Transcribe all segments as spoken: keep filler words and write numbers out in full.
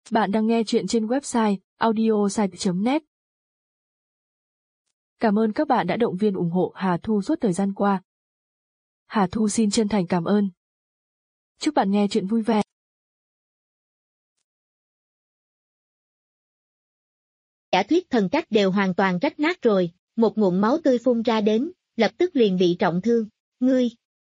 Bạn đang nghe chuyện trên website audiosite chấm net. Cảm ơn các bạn đã động viên ủng hộ Hà Thu suốt thời gian qua. Hà Thu xin chân thành cảm ơn. Chúc bạn nghe chuyện vui vẻ. Giả thuyết thần cách đều hoàn toàn rách nát rồi, một ngụm máu tươi phun ra đến, lập tức liền bị trọng thương. Ngươi!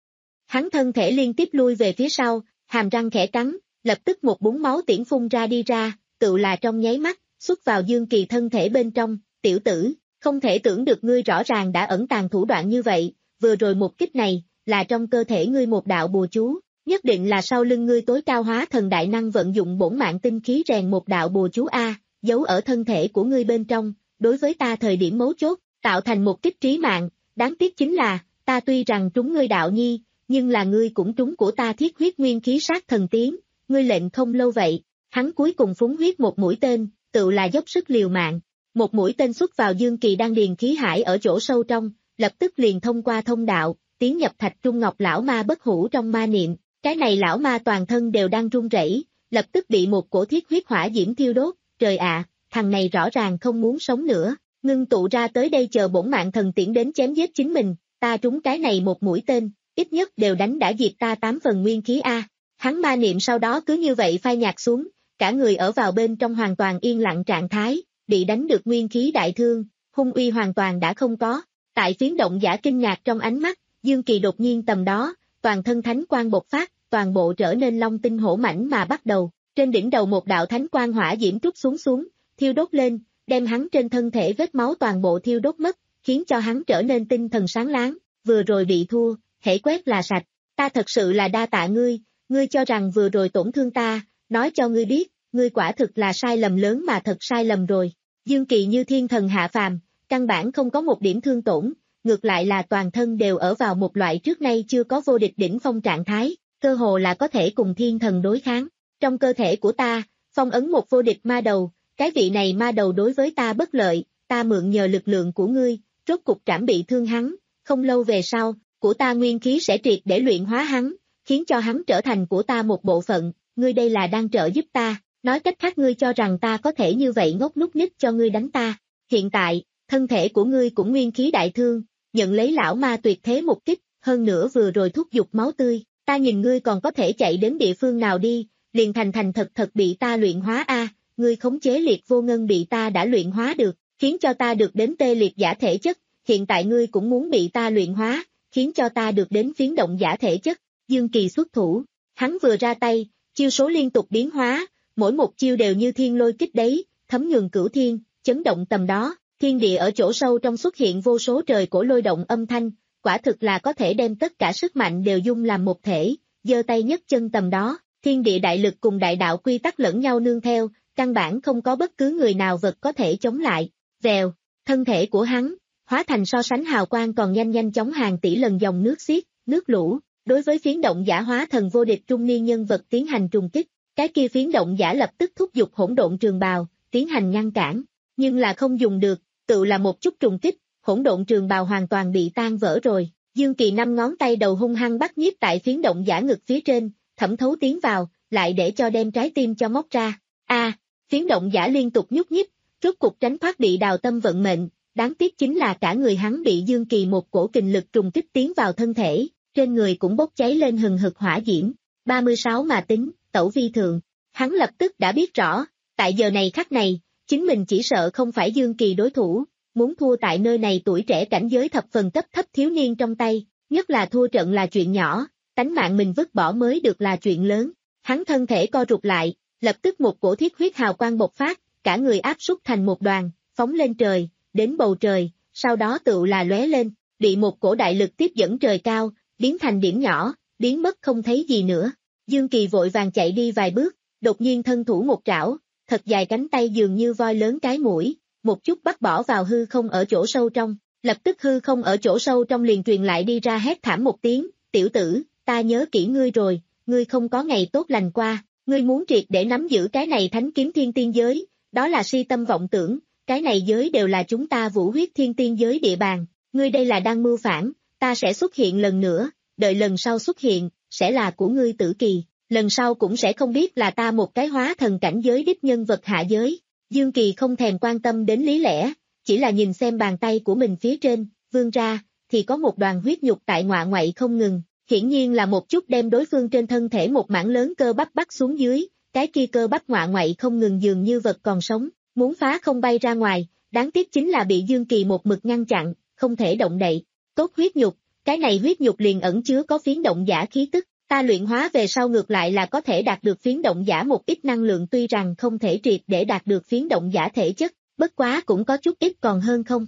Hắn thân thể liên tiếp lui về phía sau, hàm răng khẽ cắn, lập tức một búng máu tiễn phun ra đi ra, tự là trong nháy mắt, xuất vào Dương Kỳ thân thể bên trong. Tiểu tử, không thể tưởng được ngươi rõ ràng đã ẩn tàng thủ đoạn như vậy, vừa rồi một kích này, là trong cơ thể ngươi một đạo bùa chú, nhất định là sau lưng ngươi tối cao hóa thần đại năng vận dụng bổn mạng tinh khí rèn một đạo bùa chú A, giấu ở thân thể của ngươi bên trong, đối với ta thời điểm mấu chốt, tạo thành một kích trí mạng, đáng tiếc chính là, ta tuy rằng trúng ngươi đạo nhi, nhưng là ngươi cũng trúng của ta thiết huyết nguyên khí sát thần tiến, ngươi lệnh không lâu vậy, hắn cuối cùng phúng huyết một mũi tên, tự là dốc sức liều mạng, một mũi tên xuất vào Dương Kỳ đang điền khí hải ở chỗ sâu trong, lập tức liền thông qua thông đạo, tiến nhập thạch trung ngọc lão ma bất hủ trong ma niệm, cái này lão ma toàn thân đều đang run rẩy, lập tức bị một cổ thiết huyết hỏa diễm thiêu đốt, trời ạ, thằng này rõ ràng không muốn sống nữa, ngưng tụ ra tới đây chờ bổn mạng thần tiễn đến chém giết chính mình, ta trúng cái này một mũi tên, ít nhất đều đánh đã diệt ta tám phần nguyên khí A. Hắn ma niệm sau đó cứ như vậy phai nhạt xuống, cả người ở vào bên trong hoàn toàn yên lặng trạng thái, bị đánh được nguyên khí đại thương, hung uy hoàn toàn đã không có. Tại phiến động giả kinh ngạc trong ánh mắt, Dương Kỳ đột nhiên tầm đó, toàn thân thánh quang bộc phát, toàn bộ trở nên long tinh hổ mãnh mà bắt đầu, trên đỉnh đầu một đạo thánh quang hỏa diễm trút xuống xuống, thiêu đốt lên, đem hắn trên thân thể vết máu toàn bộ thiêu đốt mất, khiến cho hắn trở nên tinh thần sáng láng, vừa rồi bị thua, hễ quét là sạch, ta thật sự là đa tạ ngươi, ngươi cho rằng vừa rồi tổn thương ta, nói cho ngươi biết, ngươi quả thực là sai lầm lớn mà thật sai lầm rồi. Dương Kỳ như thiên thần hạ phàm, căn bản không có một điểm thương tổn, ngược lại là toàn thân đều ở vào một loại trước nay chưa có vô địch đỉnh phong trạng thái, cơ hồ là có thể cùng thiên thần đối kháng. Trong cơ thể của ta, phong ấn một vô địch ma đầu, cái vị này ma đầu đối với ta bất lợi, ta mượn nhờ lực lượng của ngươi, rốt cục trảm bị thương hắn, không lâu về sau, của ta nguyên khí sẽ triệt để luyện hóa hắn, khiến cho hắn trở thành của ta một bộ phận, ngươi đây là đang trợ giúp ta, nói cách khác ngươi cho rằng ta có thể như vậy ngốc núc ních cho ngươi đánh ta, hiện tại, thân thể của ngươi cũng nguyên khí đại thương, nhận lấy lão ma tuyệt thế một kích, hơn nữa vừa rồi thúc giục máu tươi, ta nhìn ngươi còn có thể chạy đến địa phương nào đi, liền thành thành thật thật bị ta luyện hóa a, ngươi khống chế liệt vô ngân bị ta đã luyện hóa được, khiến cho ta được đến tê liệt giả thể chất, hiện tại ngươi cũng muốn bị ta luyện hóa, khiến cho ta được đến phiến động giả thể chất. Dương Kỳ xuất thủ, hắn vừa ra tay, chiêu số liên tục biến hóa, mỗi một chiêu đều như thiên lôi kích đấy, thấm nhường cửu thiên, chấn động tầm đó, thiên địa ở chỗ sâu trong xuất hiện vô số trời cổ lôi động âm thanh, quả thực là có thể đem tất cả sức mạnh đều dung làm một thể, giơ tay nhấc chân tầm đó, thiên địa đại lực cùng đại đạo quy tắc lẫn nhau nương theo, căn bản không có bất cứ người nào vật có thể chống lại. Vèo, thân thể của hắn hóa thành so sánh hào quang còn nhanh nhanh chóng hàng tỷ lần dòng nước xiết, nước lũ, đối với phiến động giả hóa thần vô địch trung niên nhân vật tiến hành trùng kích, cái kia phiến động giả lập tức thúc giục hỗn độn trường bào, tiến hành ngăn cản, nhưng là không dùng được, tự là một chút trùng kích, hỗn độn trường bào hoàn toàn bị tan vỡ rồi. Dương Kỳ năm ngón tay đầu hung hăng bắt nhiếp tại phiến động giả ngực phía trên, thẩm thấu tiến vào, lại để cho đem trái tim cho móc ra. A, à, phiến động giả liên tục nhúc nhích, rốt cục tránh thoát bị đào tâm vận mệnh, đáng tiếc chính là cả người hắn bị Dương Kỳ một cổ kình lực trùng kích tiến vào thân thể, trên người cũng bốc cháy lên hừng hực hỏa diễm. ba mươi sáu mà tính, tẩu vi thượng, hắn lập tức đã biết rõ, tại giờ này khắc này, chính mình chỉ sợ không phải Dương Kỳ đối thủ, muốn thua tại nơi này tuổi trẻ cảnh giới thập phần cấp thấp thiếu niên trong tay, nhất là thua trận là chuyện nhỏ, tánh mạng mình vứt bỏ mới được là chuyện lớn. Hắn thân thể co rụt lại, lập tức một cổ thiết huyết hào quang bộc phát, cả người áp súc thành một đoàn, phóng lên trời, đến bầu trời, sau đó tựu là lóe lên, bị một cổ đại lực tiếp dẫn trời cao, biến thành điểm nhỏ, biến mất không thấy gì nữa. Dương Kỳ vội vàng chạy đi vài bước, đột nhiên thân thủ một trảo, thật dài cánh tay dường như voi lớn cái mũi, một chút bắt bỏ vào hư không ở chỗ sâu trong, lập tức hư không ở chỗ sâu trong liền truyền lại đi ra hét thảm một tiếng, tiểu tử, ta nhớ kỹ ngươi rồi, ngươi không có ngày tốt lành qua, ngươi muốn triệt để nắm giữ cái này thánh kiếm thiên tiên giới, đó là si tâm vọng tưởng, cái này giới đều là chúng ta vũ huyết thiên tiên giới địa bàn, ngươi đây là đang mưu phản, ta sẽ xuất hiện lần nữa, đợi lần sau xuất hiện, sẽ là của ngươi tử kỳ. lần sau cũng sẽ không biết là ta một cái hóa thần cảnh giới đích nhân vật hạ giới. Dương Kỳ không thèm quan tâm đến lý lẽ, chỉ là nhìn xem bàn tay của mình phía trên, vươn ra, thì có một đoàn huyết nhục tại ngoạ ngoại không ngừng, hiển nhiên là một chút đem đối phương trên thân thể một mảng lớn cơ bắp bắt xuống dưới, cái kia cơ bắp ngoạ ngoại không ngừng dường như vật còn sống, muốn phá không bay ra ngoài, đáng tiếc chính là bị Dương Kỳ một mực ngăn chặn, không thể động đậy. Tốt huyết nhục, cái này huyết nhục liền ẩn chứa có phiến động giả khí tức, ta luyện hóa về sau ngược lại là có thể đạt được phiến động giả một ít năng lượng, tuy rằng không thể triệt để đạt được phiến động giả thể chất, bất quá cũng có chút ít còn hơn không.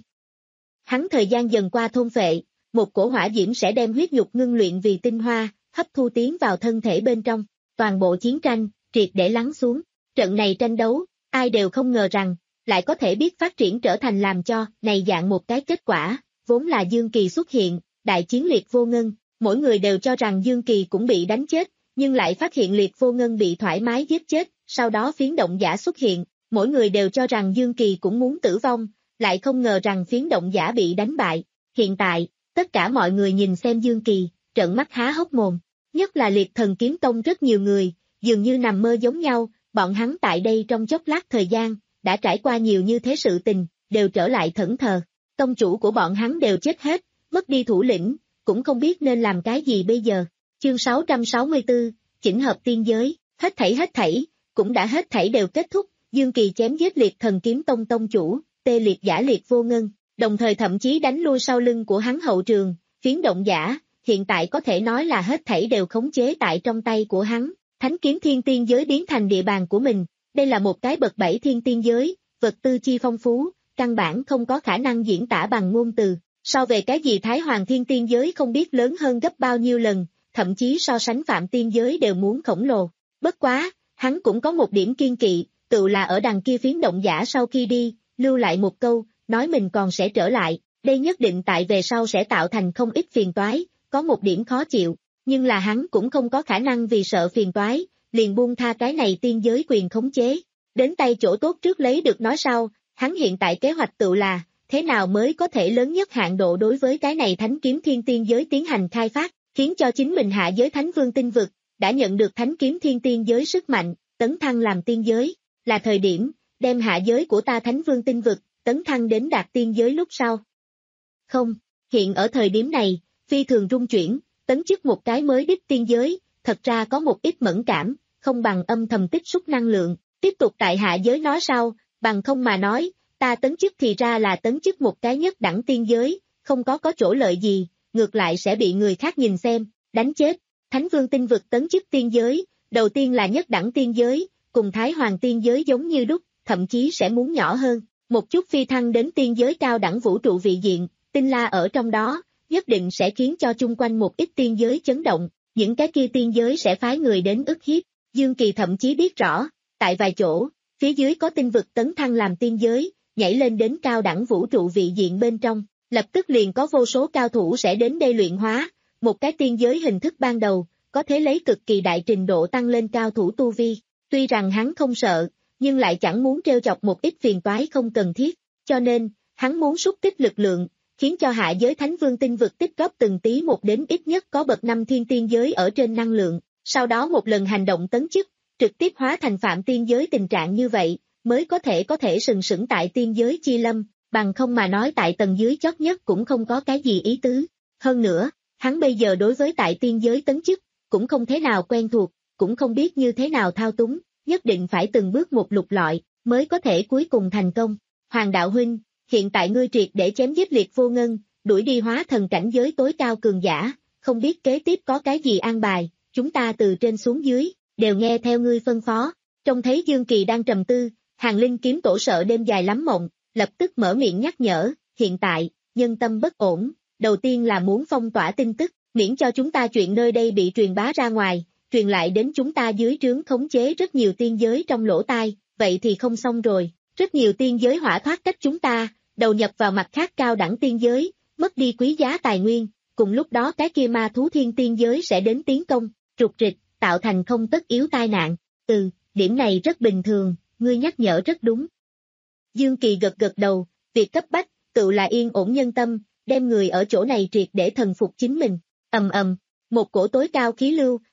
Hắn thời gian dần qua thôn phệ, một cổ hỏa diễm sẽ đem huyết nhục ngưng luyện vì tinh hoa, hấp thu tiến vào thân thể bên trong, toàn bộ chiến tranh, triệt để lắng xuống. Trận này tranh đấu, ai đều không ngờ rằng, lại có thể biết phát triển trở thành làm cho này dạng một cái kết quả, vốn là Dương Kỳ xuất hiện, đại chiến liệt vô ngân, mỗi người đều cho rằng Dương Kỳ cũng bị đánh chết, nhưng lại phát hiện liệt vô ngân bị thoải mái giết chết, sau đó phiến động giả xuất hiện, mỗi người đều cho rằng Dương Kỳ cũng muốn tử vong, lại không ngờ rằng phiến động giả bị đánh bại. Hiện tại, tất cả mọi người nhìn xem Dương Kỳ, trợn mắt há hốc mồm, nhất là liệt thần kiếm tông rất nhiều người, dường như nằm mơ giống nhau, bọn hắn tại đây trong chốc lát thời gian, đã trải qua nhiều như thế sự tình, đều trở lại thẫn thờ. Tông chủ của bọn hắn đều chết hết, mất đi thủ lĩnh, cũng không biết nên làm cái gì bây giờ. Chương sáu trăm sáu mươi tư, chỉnh hợp tiên giới, hết thảy hết thảy, cũng đã hết thảy đều kết thúc, Dương Kỳ chém giết liệt thần kiếm tông tông chủ, tê liệt giả liệt vô ngân, đồng thời thậm chí đánh lui sau lưng của hắn hậu trường, phiến động giả, hiện tại có thể nói là hết thảy đều khống chế tại trong tay của hắn, thánh kiếm thiên tiên giới biến thành địa bàn của mình, đây là một cái bậc bảy thiên tiên giới, vật tư chi phong phú, căn bản không có khả năng diễn tả bằng ngôn từ, so về cái gì Thái Hoàng thiên tiên giới không biết lớn hơn gấp bao nhiêu lần, thậm chí so sánh Phạm tiên giới đều muốn khổng lồ, bất quá, hắn cũng có một điểm kiên kỵ, tự là ở đằng kia phiến động giả sau khi đi, lưu lại một câu, nói mình còn sẽ trở lại, đây nhất định tại về sau sẽ tạo thành không ít phiền toái, có một điểm khó chịu, nhưng là hắn cũng không có khả năng vì sợ phiền toái, liền buông tha cái này tiên giới quyền khống chế, đến tay chỗ tốt trước lấy được nói sau, hắn hiện tại kế hoạch tự là, thế nào mới có thể lớn nhất hạn độ đối với cái này thánh kiếm thiên tiên giới tiến hành khai phát, khiến cho chính mình hạ giới thánh vương tinh vực, đã nhận được thánh kiếm thiên tiên giới sức mạnh, tấn thăng làm tiên giới, là thời điểm, đem hạ giới của ta thánh vương tinh vực, tấn thăng đến đạt tiên giới lúc sau. Không, hiện ở thời điểm này, phi thường rung chuyển, tấn chức một cái mới đích tiên giới, thật ra có một ít mẫn cảm, không bằng âm thầm tích xúc năng lượng, tiếp tục tại hạ giới nói sau, bằng không mà nói, ta tấn chức thì ra là tấn chức một cái nhất đẳng tiên giới, không có có chỗ lợi gì, ngược lại sẽ bị người khác nhìn xem, đánh chết. Thánh vương tinh vực tấn chức tiên giới, đầu tiên là nhất đẳng tiên giới, cùng Thái Hoàng tiên giới giống như đúc, thậm chí sẽ muốn nhỏ hơn, một chút phi thăng đến tiên giới cao đẳng vũ trụ vị diện, tinh la ở trong đó, nhất định sẽ khiến cho chung quanh một ít tiên giới chấn động, những cái kia tiên giới sẽ phái người đến ức hiếp. Dương Kỳ thậm chí biết rõ, tại vài chỗ, phía dưới có tinh vực tấn thăng làm tiên giới, nhảy lên đến cao đẳng vũ trụ vị diện bên trong, lập tức liền có vô số cao thủ sẽ đến đây luyện hóa, một cái tiên giới hình thức ban đầu, có thể lấy cực kỳ đại trình độ tăng lên cao thủ tu vi, tuy rằng hắn không sợ, nhưng lại chẳng muốn trêu chọc một ít phiền toái không cần thiết, cho nên, hắn muốn xúc tích lực lượng, khiến cho hạ giới thánh vương tinh vực tích góp từng tí một đến ít nhất có bậc năm thiên tiên giới ở trên năng lượng, sau đó một lần hành động tấn chức, trực tiếp hóa thành phạm tiên giới tình trạng như vậy, mới có thể có thể sừng sững tại tiên giới chi lâm, bằng không mà nói tại tầng dưới chót nhất cũng không có cái gì ý tứ. Hơn nữa, hắn bây giờ đối với tại tiên giới tấn chức, cũng không thế nào quen thuộc, cũng không biết như thế nào thao túng, nhất định phải từng bước một lục lọi, mới có thể cuối cùng thành công. Hoàng đạo huynh, hiện tại ngươi triệt để chém giết liệt vô ngân, đuổi đi hóa thần cảnh giới tối cao cường giả, không biết kế tiếp có cái gì an bài, chúng ta từ trên xuống dưới, đều nghe theo ngươi phân phó. Trông thấy Dương Kỳ đang trầm tư, Hàng Linh kiếm tổ sợ đêm dài lắm mộng, lập tức mở miệng nhắc nhở, hiện tại, nhân tâm bất ổn, đầu tiên là muốn phong tỏa tin tức, miễn cho chúng ta chuyện nơi đây bị truyền bá ra ngoài, truyền lại đến chúng ta dưới trướng khống chế rất nhiều tiên giới trong lỗ tai, vậy thì không xong rồi, rất nhiều tiên giới hỏa thoát cách chúng ta, đầu nhập vào mặt khác cao đẳng tiên giới, mất đi quý giá tài nguyên, cùng lúc đó cái kia ma thú thiên tiên giới sẽ đến tiến công, trục trịch, tạo thành không tất yếu tai nạn, ừ, điểm này rất bình thường, ngươi nhắc nhở rất đúng. Dương Kỳ gật gật đầu, việc cấp bách, tự là yên ổn nhân tâm, đem người ở chỗ này triệt để thần phục chính mình, ầm ầm, một cổ tối cao khí lưu,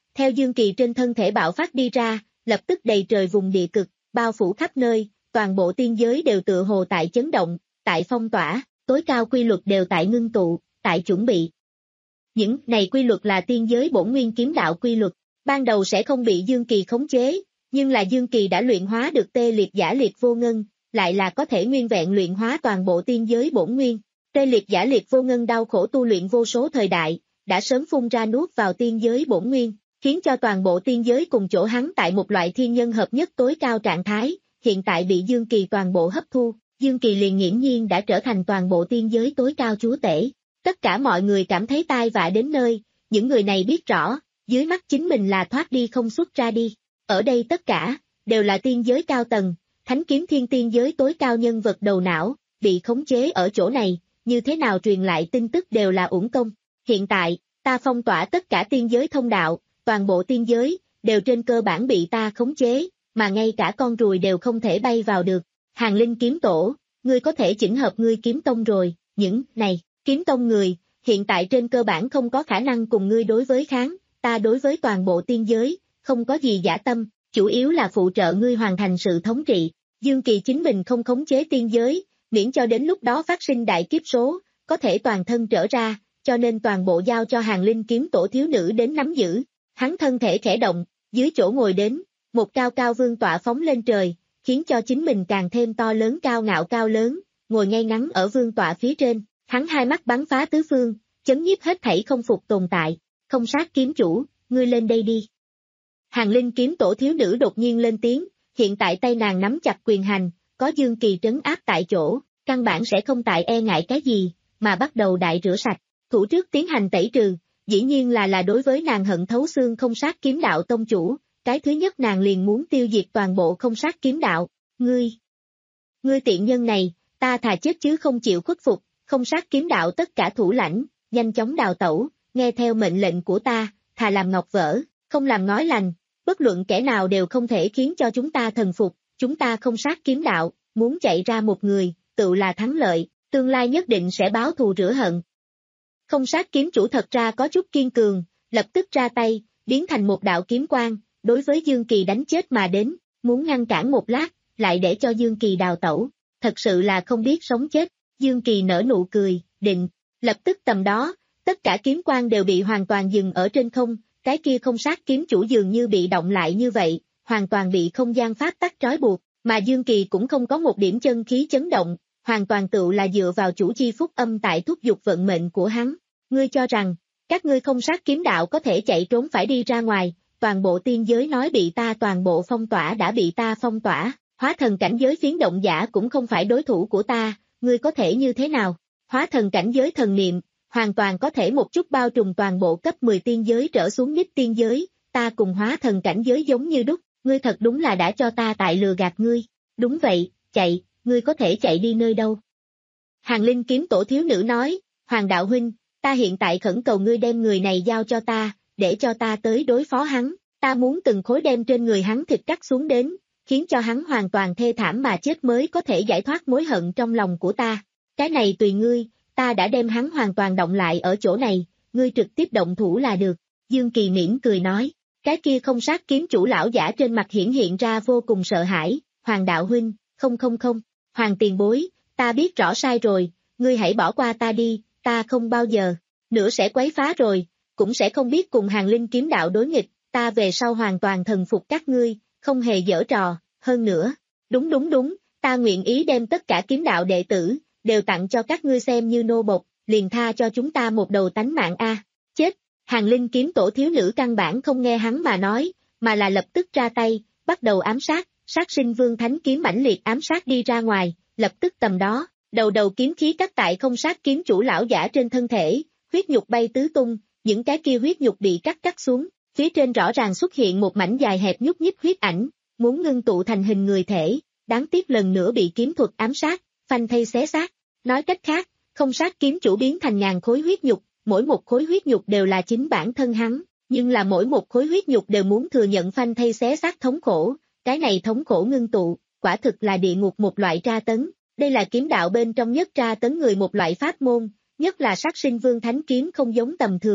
theo Dương Kỳ trên thân thể bạo phát đi ra, lập tức đầy trời vùng địa cực, bao phủ khắp nơi, toàn bộ tiên giới đều tựa hồ tại chấn động, tại phong tỏa, tối cao quy luật đều tại ngưng tụ, tại chuẩn bị. Những này quy luật là tiên giới bổn nguyên kiếm đạo quy luật, ban đầu sẽ không bị Dương Kỳ khống chế, nhưng là Dương Kỳ đã luyện hóa được tê liệt giả liệt vô ngân, lại là có thể nguyên vẹn luyện hóa toàn bộ tiên giới bổn nguyên. Tê liệt giả liệt vô ngân đau khổ tu luyện vô số thời đại, đã sớm phun ra nuốt vào tiên giới bổn nguyên, khiến cho toàn bộ tiên giới cùng chỗ hắn tại một loại thiên nhân hợp nhất tối cao trạng thái, hiện tại bị Dương Kỳ toàn bộ hấp thu, Dương Kỳ liền nghiễm nhiên đã trở thành toàn bộ tiên giới tối cao chúa tể. Tất cả mọi người cảm thấy tai vạ đến nơi, những người này biết rõ, dưới mắt chính mình là thoát đi không xuất ra đi. Ở đây tất cả, đều là tiên giới cao tầng, thánh kiếm thiên tiên giới tối cao nhân vật đầu não, bị khống chế ở chỗ này, như thế nào truyền lại tin tức đều là uổng công. Hiện tại, ta phong tỏa tất cả tiên giới thông đạo, toàn bộ tiên giới, đều trên cơ bản bị ta khống chế, mà ngay cả con ruồi đều không thể bay vào được. Hàng Linh kiếm tổ, ngươi có thể chỉnh hợp ngươi kiếm tông rồi, những này, kiếm tông người, hiện tại trên cơ bản không có khả năng cùng ngươi đối với kháng, ta đối với toàn bộ tiên giới, không có gì giả tâm, chủ yếu là phụ trợ ngươi hoàn thành sự thống trị. Dương Kỳ chính mình không khống chế tiên giới, miễn cho đến lúc đó phát sinh đại kiếp số, có thể toàn thân trở ra, cho nên toàn bộ giao cho Hàng Linh kiếm tổ thiếu nữ đến nắm giữ. Hắn thân thể khẽ động, dưới chỗ ngồi đến, một cao cao vương tọa phóng lên trời, khiến cho chính mình càng thêm to lớn cao ngạo cao lớn, ngồi ngay ngắn ở vương tọa phía trên, hắn hai mắt bắn phá tứ phương, chấn nhiếp hết thảy không phục tồn tại. Không sát kiếm chủ, ngươi lên đây đi. Hàng Linh kiếm tổ thiếu nữ đột nhiên lên tiếng, hiện tại tay nàng nắm chặt quyền hành, có Dương Kỳ trấn áp tại chỗ, căn bản sẽ không tại e ngại cái gì, mà bắt đầu đại rửa sạch, thủ trước tiến hành tẩy trừ, dĩ nhiên là là đối với nàng hận thấu xương không sát kiếm đạo tông chủ, cái thứ nhất nàng liền muốn tiêu diệt toàn bộ không sát kiếm đạo, ngươi, ngươi tiện nhân này, ta thà chết chứ không chịu khuất phục, không sát kiếm đạo tất cả thủ lãnh, nhanh chóng đào tẩu, nghe theo mệnh lệnh của ta, thà làm ngọc vỡ, không làm ngói lành, bất luận kẻ nào đều không thể khiến cho chúng ta thần phục, chúng ta không sát kiếm đạo, muốn chạy ra một người, tự là thắng lợi, tương lai nhất định sẽ báo thù rửa hận. Không sát kiếm chủ thật ra có chút kiên cường, lập tức ra tay, biến thành một đạo kiếm quang, đối với Dương Kỳ đánh chết mà đến, muốn ngăn cản một lát, lại để cho Dương Kỳ đào tẩu, thật sự là không biết sống chết. Dương Kỳ nở nụ cười, định, lập tức tầm đó, tất cả kiếm quang đều bị hoàn toàn dừng ở trên không, cái kia không sát kiếm chủ dường như bị động lại như vậy, hoàn toàn bị không gian pháp tắc trói buộc, mà Dương Kỳ cũng không có một điểm chân khí chấn động, hoàn toàn tự là dựa vào chủ chi phúc âm tại thúc giục vận mệnh của hắn. Ngươi cho rằng, các ngươi không sát kiếm đạo có thể chạy trốn phải đi ra ngoài, toàn bộ tiên giới nói bị ta toàn bộ phong tỏa đã bị ta phong tỏa, hóa thần cảnh giới phiến động giả cũng không phải đối thủ của ta, ngươi có thể như thế nào? Hóa thần cảnh giới thần niệm, hoàn toàn có thể một chút bao trùm toàn bộ cấp mười tiên giới trở xuống đích tiên giới, ta cùng hóa thần cảnh giới giống như đúc, ngươi thật đúng là đã cho ta tại lừa gạt ngươi. Đúng vậy, chạy, ngươi có thể chạy đi nơi đâu? Hàng Linh kiếm tổ thiếu nữ nói, Hoàng đạo huynh, ta hiện tại khẩn cầu ngươi đem người này giao cho ta, để cho ta tới đối phó hắn, ta muốn từng khối đem trên người hắn thịt cắt xuống đến, khiến cho hắn hoàn toàn thê thảm mà chết mới có thể giải thoát mối hận trong lòng của ta. Cái này tùy ngươi, ta đã đem hắn hoàn toàn động lại ở chỗ này, ngươi trực tiếp động thủ là được. Dương Kỳ mỉm cười nói, cái kia không sát kiếm chủ lão giả trên mặt hiển hiện ra vô cùng sợ hãi, Hoàng đạo huynh, không không không, Hoàng tiền bối, ta biết rõ sai rồi, ngươi hãy bỏ qua ta đi, ta không bao giờ, nữa sẽ quấy phá rồi, cũng sẽ không biết cùng Hàng Linh kiếm đạo đối nghịch, ta về sau hoàn toàn thần phục các ngươi, không hề giở trò, hơn nữa, đúng đúng đúng, ta nguyện ý đem tất cả kiếm đạo đệ tử, đều tặng cho các ngươi xem như nô bộc, liền tha cho chúng ta một đầu tánh mạng a. Chết, Hàng Linh kiếm tổ thiếu nữ căn bản không nghe hắn mà nói, mà là lập tức ra tay, bắt đầu ám sát, sát sinh vương thánh kiếm mãnh liệt ám sát đi ra ngoài, lập tức tầm đó, đầu đầu kiếm khí cắt tại không sát kiếm chủ lão giả trên thân thể, huyết nhục bay tứ tung, những cái kia huyết nhục bị cắt cắt xuống, phía trên rõ ràng xuất hiện một mảnh dài hẹp nhúc nhích huyết ảnh, muốn ngưng tụ thành hình người thể, đáng tiếc lần nữa bị kiếm thuật ám sát, phanh thây xé xác. Nói cách khác, không sát kiếm chủ biến thành ngàn khối huyết nhục, mỗi một khối huyết nhục đều là chính bản thân hắn, nhưng là mỗi một khối huyết nhục đều muốn thừa nhận phanh thây xé xác thống khổ, cái này thống khổ ngưng tụ, quả thực là địa ngục một loại tra tấn, đây là kiếm đạo bên trong nhất tra tấn người một loại pháp môn, nhất là sát sinh vương thánh kiếm không giống tầm thường,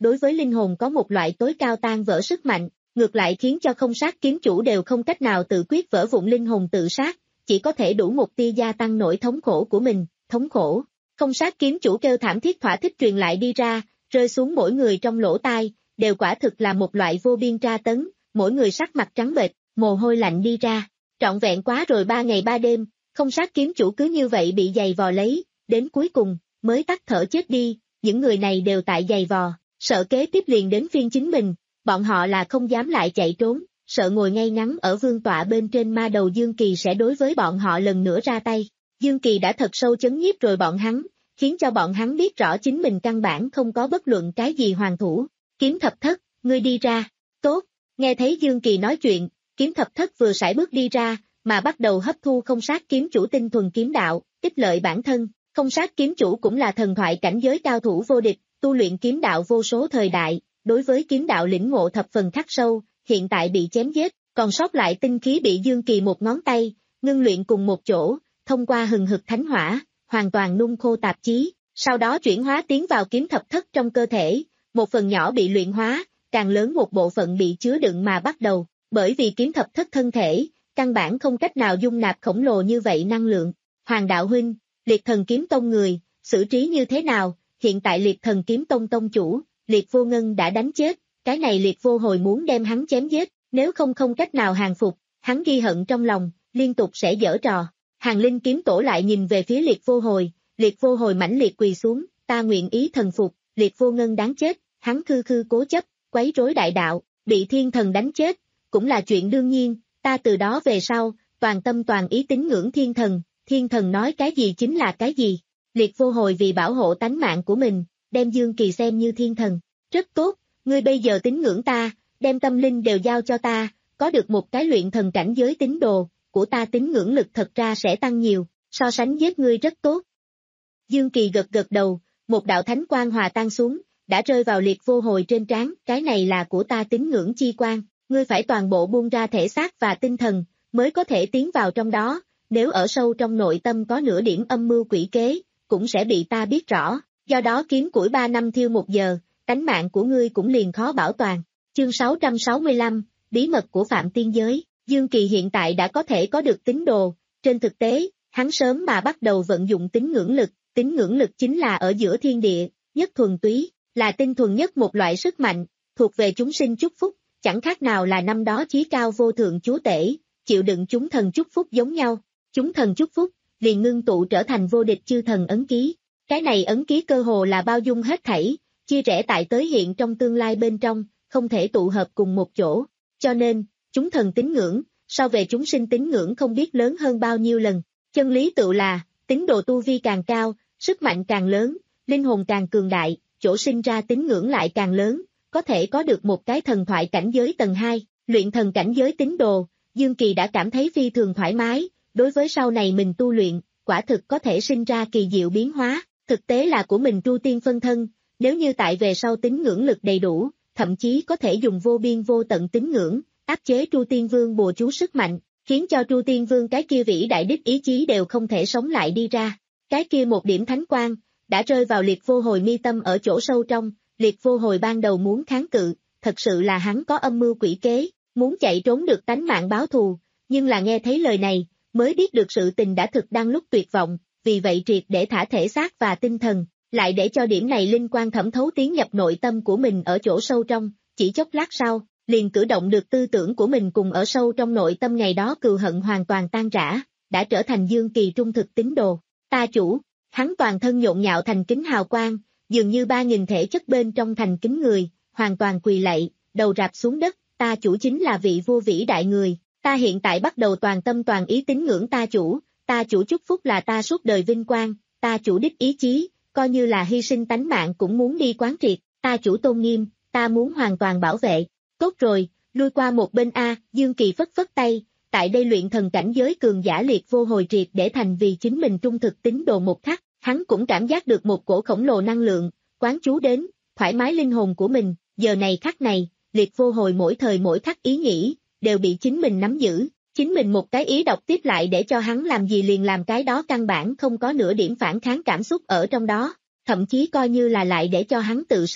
đối với linh hồn có một loại tối cao tan vỡ sức mạnh, ngược lại khiến cho không sát kiếm chủ đều không cách nào tự quyết vỡ vụn linh hồn tự sát, chỉ có thể đủ một tia gia tăng nỗi thống khổ của mình, thống khổ. Không sát kiếm chủ kêu thảm thiết thỏa thích truyền lại đi ra, rơi xuống mỗi người trong lỗ tai, đều quả thực là một loại vô biên tra tấn, mỗi người sắc mặt trắng bệch, mồ hôi lạnh đi ra. Trọn vẹn quá rồi ba ngày ba đêm, không sát kiếm chủ cứ như vậy bị giày vò lấy, đến cuối cùng, mới tắt thở chết đi, những người này đều tại giày vò, sợ kế tiếp liền đến phiên chính mình, bọn họ là không dám lại chạy trốn, sợ ngồi ngay ngắn ở vương tọa bên trên ma đầu Dương Kỳ sẽ đối với bọn họ lần nữa ra tay. Dương Kỳ đã thật sâu chấn nhiếp rồi bọn hắn, khiến cho bọn hắn biết rõ chính mình căn bản không có bất luận cái gì hoàn thủ. Kiếm thập thất, ngươi đi ra. Tốt, nghe thấy Dương Kỳ nói chuyện, kiếm thập thất vừa sải bước đi ra, mà bắt đầu hấp thu không sát kiếm chủ tinh thuần kiếm đạo, ích lợi bản thân. Không sát kiếm chủ cũng là thần thoại cảnh giới cao thủ vô địch, tu luyện kiếm đạo vô số thời đại, đối với kiếm đạo lĩnh ngộ thập phần khắc sâu, hiện tại bị chém giết, còn sót lại tinh khí bị Dương Kỳ một ngón tay, ngưng luyện cùng một chỗ, thông qua hừng hực thánh hỏa, hoàn toàn nung khô tạp chí, sau đó chuyển hóa tiến vào kiếm thập thất trong cơ thể, một phần nhỏ bị luyện hóa, càng lớn một bộ phận bị chứa đựng mà bắt đầu, bởi vì kiếm thập thất thân thể, căn bản không cách nào dung nạp khổng lồ như vậy năng lượng. Hoàng đạo huynh, Liệt Thần Kiếm Tông người, xử trí như thế nào? Hiện tại Liệt Thần Kiếm Tông tông chủ, Liệt Vô Ngân đã đánh chết, cái này Liệt Vô Hồi muốn đem hắn chém giết, nếu không không cách nào hàng phục, hắn ghi hận trong lòng, liên tục sẽ giở trò. Hàng Linh kiếm tổ lại nhìn về phía Liệt Vô Hồi, Liệt Vô Hồi mãnh liệt quỳ xuống, ta nguyện ý thần phục, Liệt Vô Ngân đáng chết, hắn khư khư cố chấp, quấy rối đại đạo, bị thiên thần đánh chết, cũng là chuyện đương nhiên, ta từ đó về sau, toàn tâm toàn ý tín ngưỡng thiên thần, thiên thần nói cái gì chính là cái gì. Liệt Vô Hồi vì bảo hộ tánh mạng của mình, đem Dương Kỳ xem như thiên thần, rất tốt, ngươi bây giờ tín ngưỡng ta, đem tâm linh đều giao cho ta, có được một cái luyện thần cảnh giới tín đồ, của ta tín ngưỡng lực thật ra sẽ tăng nhiều, so sánh giết ngươi rất tốt. Dương Kỳ gật gật đầu, một đạo thánh quang hòa tan xuống, đã rơi vào Liệt Vô Hồi trên trán, cái này là của ta tín ngưỡng chi quang, ngươi phải toàn bộ buông ra thể xác và tinh thần, mới có thể tiến vào trong đó, nếu ở sâu trong nội tâm có nửa điểm âm mưu quỷ kế, cũng sẽ bị ta biết rõ, do đó kiếm củi ba năm thiêu một giờ, tánh mạng của ngươi cũng liền khó bảo toàn. Chương sáu trăm sáu mươi lăm, Bí mật của Phạm Tiên Giới. Dương Kỳ hiện tại đã có thể có được tín đồ, trên thực tế, hắn sớm mà bắt đầu vận dụng tín ngưỡng lực, tín ngưỡng lực chính là ở giữa thiên địa, nhất thuần túy, là tinh thuần nhất một loại sức mạnh, thuộc về chúng sinh chúc phúc, chẳng khác nào là năm đó chí cao vô thượng chúa tể, chịu đựng chúng thần chúc phúc giống nhau, chúng thần chúc phúc, liền ngưng tụ trở thành vô địch chư thần ấn ký, cái này ấn ký cơ hồ là bao dung hết thảy, chia rẽ tại tới hiện trong tương lai bên trong, không thể tụ hợp cùng một chỗ, cho nên, chúng thần tín ngưỡng, so về chúng sinh tín ngưỡng không biết lớn hơn bao nhiêu lần, chân lý tự là, tín đồ tu vi càng cao, sức mạnh càng lớn, linh hồn càng cường đại, chỗ sinh ra tín ngưỡng lại càng lớn, có thể có được một cái thần thoại cảnh giới tầng hai, luyện thần cảnh giới tín đồ, Dương Kỳ đã cảm thấy phi thường thoải mái, đối với sau này mình tu luyện, quả thực có thể sinh ra kỳ diệu biến hóa, thực tế là của mình tru tiên phân thân, nếu như tại về sau tín ngưỡng lực đầy đủ, thậm chí có thể dùng vô biên vô tận tín ngưỡng, áp chế Tru Tiên Vương bùa chú sức mạnh, khiến cho Tru Tiên Vương cái kia vĩ đại đích ý chí đều không thể sống lại đi ra. Cái kia một điểm thánh quang, đã rơi vào Liệt Vô Hồi mi tâm ở chỗ sâu trong, Liệt Vô Hồi ban đầu muốn kháng cự, thật sự là hắn có âm mưu quỷ kế, muốn chạy trốn được tánh mạng báo thù, nhưng là nghe thấy lời này, mới biết được sự tình đã thực đang lúc tuyệt vọng, vì vậy triệt để thả thể xác và tinh thần, lại để cho điểm này linh quang thẩm thấu tiến nhập nội tâm của mình ở chỗ sâu trong, chỉ chốc lát sau, liền cử động được tư tưởng của mình cùng ở sâu trong nội tâm ngày đó cừu hận hoàn toàn tan rã, đã trở thành Dương Kỳ trung thực tín đồ. Ta chủ, hắn toàn thân nhộn nhạo thành kính hào quang, dường như ba nghìn thể chất bên trong thành kính người, hoàn toàn quỳ lạy, đầu rạp xuống đất, ta chủ chính là vị vua vĩ đại người, ta hiện tại bắt đầu toàn tâm toàn ý tín ngưỡng ta chủ, ta chủ chúc phúc là ta suốt đời vinh quang, ta chủ đích ý chí, coi như là hy sinh tánh mạng cũng muốn đi quán triệt, ta chủ tôn nghiêm, ta muốn hoàn toàn bảo vệ. Tốt rồi, lui qua một bên A, Dương Kỳ phất phất tay, tại đây luyện thần cảnh giới cường giả Liệt Vô Hồi triệt để thành vì chính mình trung thực tín đồ một khắc, hắn cũng cảm giác được một cổ khổng lồ năng lượng, quán chú đến, thoải mái linh hồn của mình, giờ này khắc này, Liệt Vô Hồi mỗi thời mỗi khắc ý nghĩ, đều bị chính mình nắm giữ, chính mình một cái ý đọc tiếp lại để cho hắn làm gì liền làm cái đó căn bản không có nửa điểm phản kháng cảm xúc ở trong đó, thậm chí coi như là lại để cho hắn tự sát,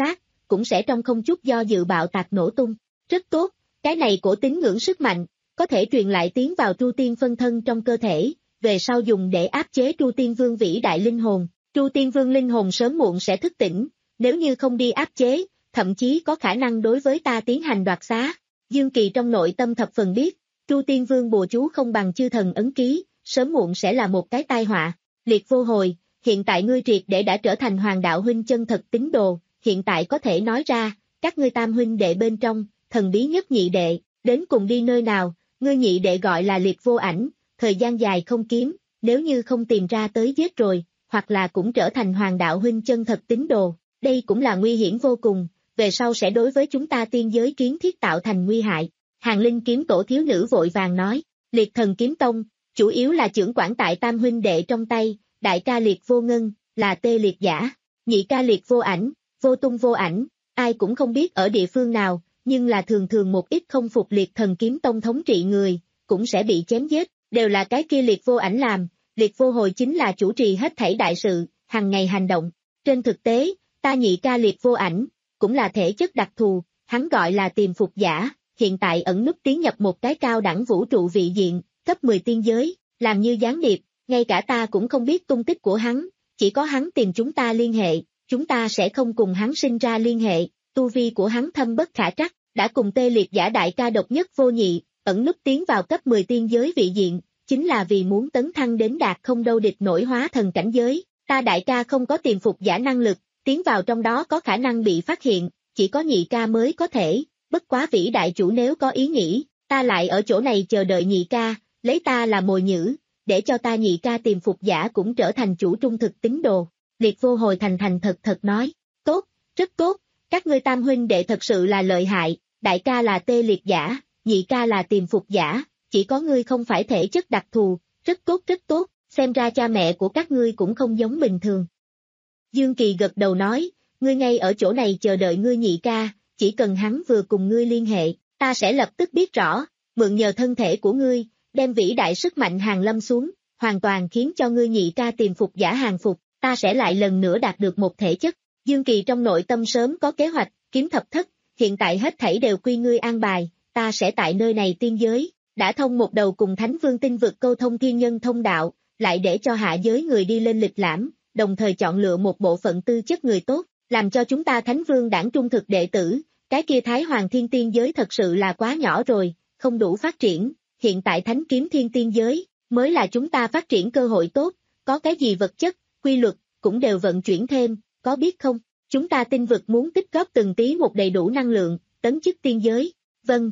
cũng sẽ trong không chút do dự bạo tạc nổ tung. Rất tốt, cái này cổ tín ngưỡng sức mạnh, có thể truyền lại tiến vào Tru Tiên phân thân trong cơ thể, về sau dùng để áp chế Tru Tiên Vương vĩ đại linh hồn. Tru Tiên Vương linh hồn sớm muộn sẽ thức tỉnh, nếu như không đi áp chế, thậm chí có khả năng đối với ta tiến hành đoạt xá. Dương Kỳ trong nội tâm thập phần biết, Tru Tiên Vương bùa chú không bằng chư thần ấn ký, sớm muộn sẽ là một cái tai họa. Liệt vô hồi, hiện tại ngươi triệt để đã trở thành Hoàng đạo huynh chân thật tín đồ, hiện tại có thể nói ra, các ngươi tam huynh đệ bên trong, thần bí nhất nhị đệ, đến cùng đi nơi nào, ngươi nhị đệ gọi là Liệt vô ảnh, thời gian dài không kiếm, nếu như không tìm ra tới giết rồi, hoặc là cũng trở thành Hoàng đạo huynh chân thật tín đồ, đây cũng là nguy hiểm vô cùng, về sau sẽ đối với chúng ta tiên giới kiến thiết tạo thành nguy hại. Hàng Linh kiếm tổ thiếu nữ vội vàng nói, Liệt thần kiếm tông, chủ yếu là trưởng quản tại tam huynh đệ trong tay, đại ca Liệt vô ngân, là tê liệt giả, nhị ca Liệt vô ảnh, vô tung vô ảnh, ai cũng không biết ở địa phương nào, nhưng là thường thường một ít không phục Liệt thần kiếm tông thống trị người, cũng sẽ bị chém giết, đều là cái kia Liệt vô ảnh làm, Liệt vô hồi chính là chủ trì hết thảy đại sự, hàng ngày hành động. Trên thực tế, ta nhị ca Liệt vô ảnh, cũng là thể chất đặc thù, hắn gọi là tiềm phục giả, hiện tại ẩn núp tiến nhập một cái cao đẳng vũ trụ vị diện, cấp mười tiên giới, làm như gián điệp, ngay cả ta cũng không biết tung tích của hắn, chỉ có hắn tìm chúng ta liên hệ, chúng ta sẽ không cùng hắn sinh ra liên hệ, tu vi của hắn thâm bất khả trắc, đã cùng tê liệt giả đại ca độc nhất vô nhị, ẩn núp tiến vào cấp mười tiên giới vị diện, chính là vì muốn tấn thăng đến đạt không đâu địch nổi hóa thần cảnh giới, ta đại ca không có tiềm phục giả năng lực, tiến vào trong đó có khả năng bị phát hiện, chỉ có nhị ca mới có thể, bất quá vĩ đại chủ nếu có ý nghĩ, ta lại ở chỗ này chờ đợi nhị ca, lấy ta là mồi nhữ, để cho ta nhị ca tiềm phục giả cũng trở thành chủ trung thực tín đồ. Liệt vô hồi thành thành thật thật nói, tốt, rất tốt, các ngươi tam huynh đệ thật sự là lợi hại, đại ca là tê liệt giả, nhị ca là tiềm phục giả, chỉ có ngươi không phải thể chất đặc thù, rất tốt rất tốt, xem ra cha mẹ của các ngươi cũng không giống bình thường. Dương Kỳ gật đầu nói, ngươi ngay ở chỗ này chờ đợi ngươi nhị ca, chỉ cần hắn vừa cùng ngươi liên hệ, ta sẽ lập tức biết rõ, mượn nhờ thân thể của ngươi, đem vĩ đại sức mạnh hàng lâm xuống, hoàn toàn khiến cho ngươi nhị ca tiềm phục giả hàng phục, ta sẽ lại lần nữa đạt được một thể chất. Dương Kỳ trong nội tâm sớm có kế hoạch, kiếm thập thất, hiện tại hết thảy đều quy ngươi an bài, ta sẽ tại nơi này tiên giới, đã thông một đầu cùng Thánh Vương tinh vực câu thông thiên nhân thông đạo, lại để cho hạ giới người đi lên lịch lãm, đồng thời chọn lựa một bộ phận tư chất người tốt, làm cho chúng ta Thánh Vương đảng trung thực đệ tử, cái kia Thái Hoàng Thiên Tiên giới thật sự là quá nhỏ rồi, không đủ phát triển, hiện tại Thánh Kiếm Thiên Tiên giới, mới là chúng ta phát triển cơ hội tốt, có cái gì vật chất, quy luật, cũng đều vận chuyển thêm, có biết không, chúng ta tinh vực muốn tích góp từng tí một đầy đủ năng lượng, tấn chức tiên giới, vâng.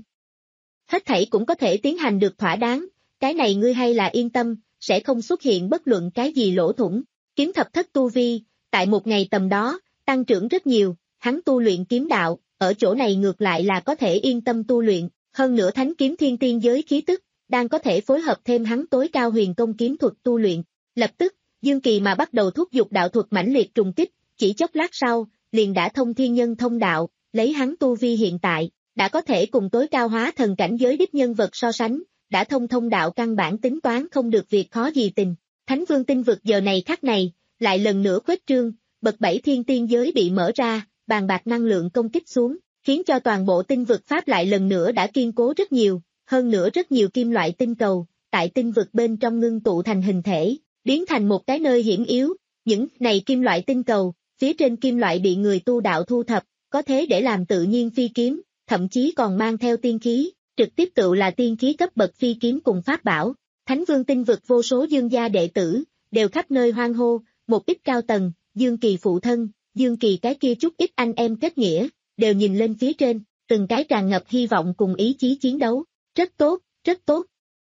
Hết thảy cũng có thể tiến hành được thỏa đáng, cái này ngươi hay là yên tâm, sẽ không xuất hiện bất luận cái gì lỗ thủng. Kiếm thập thất tu vi, tại một ngày tầm đó, tăng trưởng rất nhiều, hắn tu luyện kiếm đạo, ở chỗ này ngược lại là có thể yên tâm tu luyện, hơn nữa Thánh Kiếm Thiên Tiên giới khí tức, đang có thể phối hợp thêm hắn tối cao huyền công kiếm thuật tu luyện. Lập tức, Dương Kỳ mà bắt đầu thúc giục đạo thuật mãnh liệt trùng kích, chỉ chốc lát sau, liền đã thông thiên nhân thông đạo, lấy hắn tu vi hiện tại, đã có thể cùng tối cao hóa thần cảnh giới đích nhân vật so sánh, đã thông thông đạo căn bản tính toán không được việc khó gì tình. Thánh Vương tinh vực giờ này khắc này, lại lần nữa khuếch trương, bậc bảy thiên tiên giới bị mở ra, bàn bạc năng lượng công kích xuống, khiến cho toàn bộ tinh vực Pháp lại lần nữa đã kiên cố rất nhiều, hơn nữa rất nhiều kim loại tinh cầu, tại tinh vực bên trong ngưng tụ thành hình thể, biến thành một cái nơi hiểm yếu, những này kim loại tinh cầu, phía trên kim loại bị người tu đạo thu thập, có thế để làm tự nhiên phi kiếm, thậm chí còn mang theo tiên khí, trực tiếp tự là tiên khí cấp bậc phi kiếm cùng pháp bảo. Thánh Vương tinh vực vô số dương gia đệ tử, đều khắp nơi hoan hô, một ít cao tầng, Dương Kỳ phụ thân, Dương Kỳ cái kia chút ít anh em kết nghĩa, đều nhìn lên phía trên, từng cái tràn ngập hy vọng cùng ý chí chiến đấu, rất tốt, rất tốt.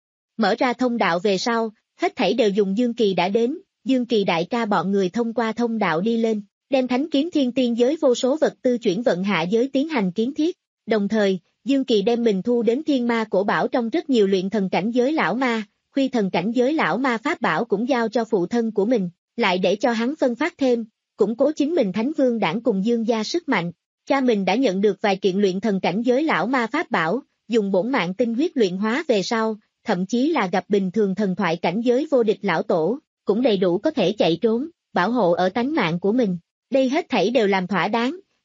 Mở ra thông đạo về sau, hết thảy đều dùng Dương Kỳ đã đến, Dương Kỳ đại ca bọn người thông qua thông đạo đi lên, đem Thánh Kiếm Thiên Tiên giới vô số vật tư chuyển vận hạ giới tiến hành kiến thiết, đồng thời, Dương Kỳ đem mình thu đến thiên ma cổ bảo trong rất nhiều luyện thần cảnh giới lão ma, khuy thần cảnh giới lão ma pháp bảo cũng giao cho phụ thân của mình, lại để cho hắn phân phát thêm, củng cố chính mình Thánh Vương đảng cùng Dương gia sức mạnh. Cha mình đã nhận được vài kiện luyện thần cảnh giới lão ma pháp bảo, dùng bổn mạng tinh huyết luyện hóa về sau, thậm chí là gặp bình thường thần thoại cảnh giới vô địch lão tổ, cũng đầy đủ có thể chạy trốn, bảo hộ ở tánh mạng của mình. Đây hết thảy đều làm thỏa đáng,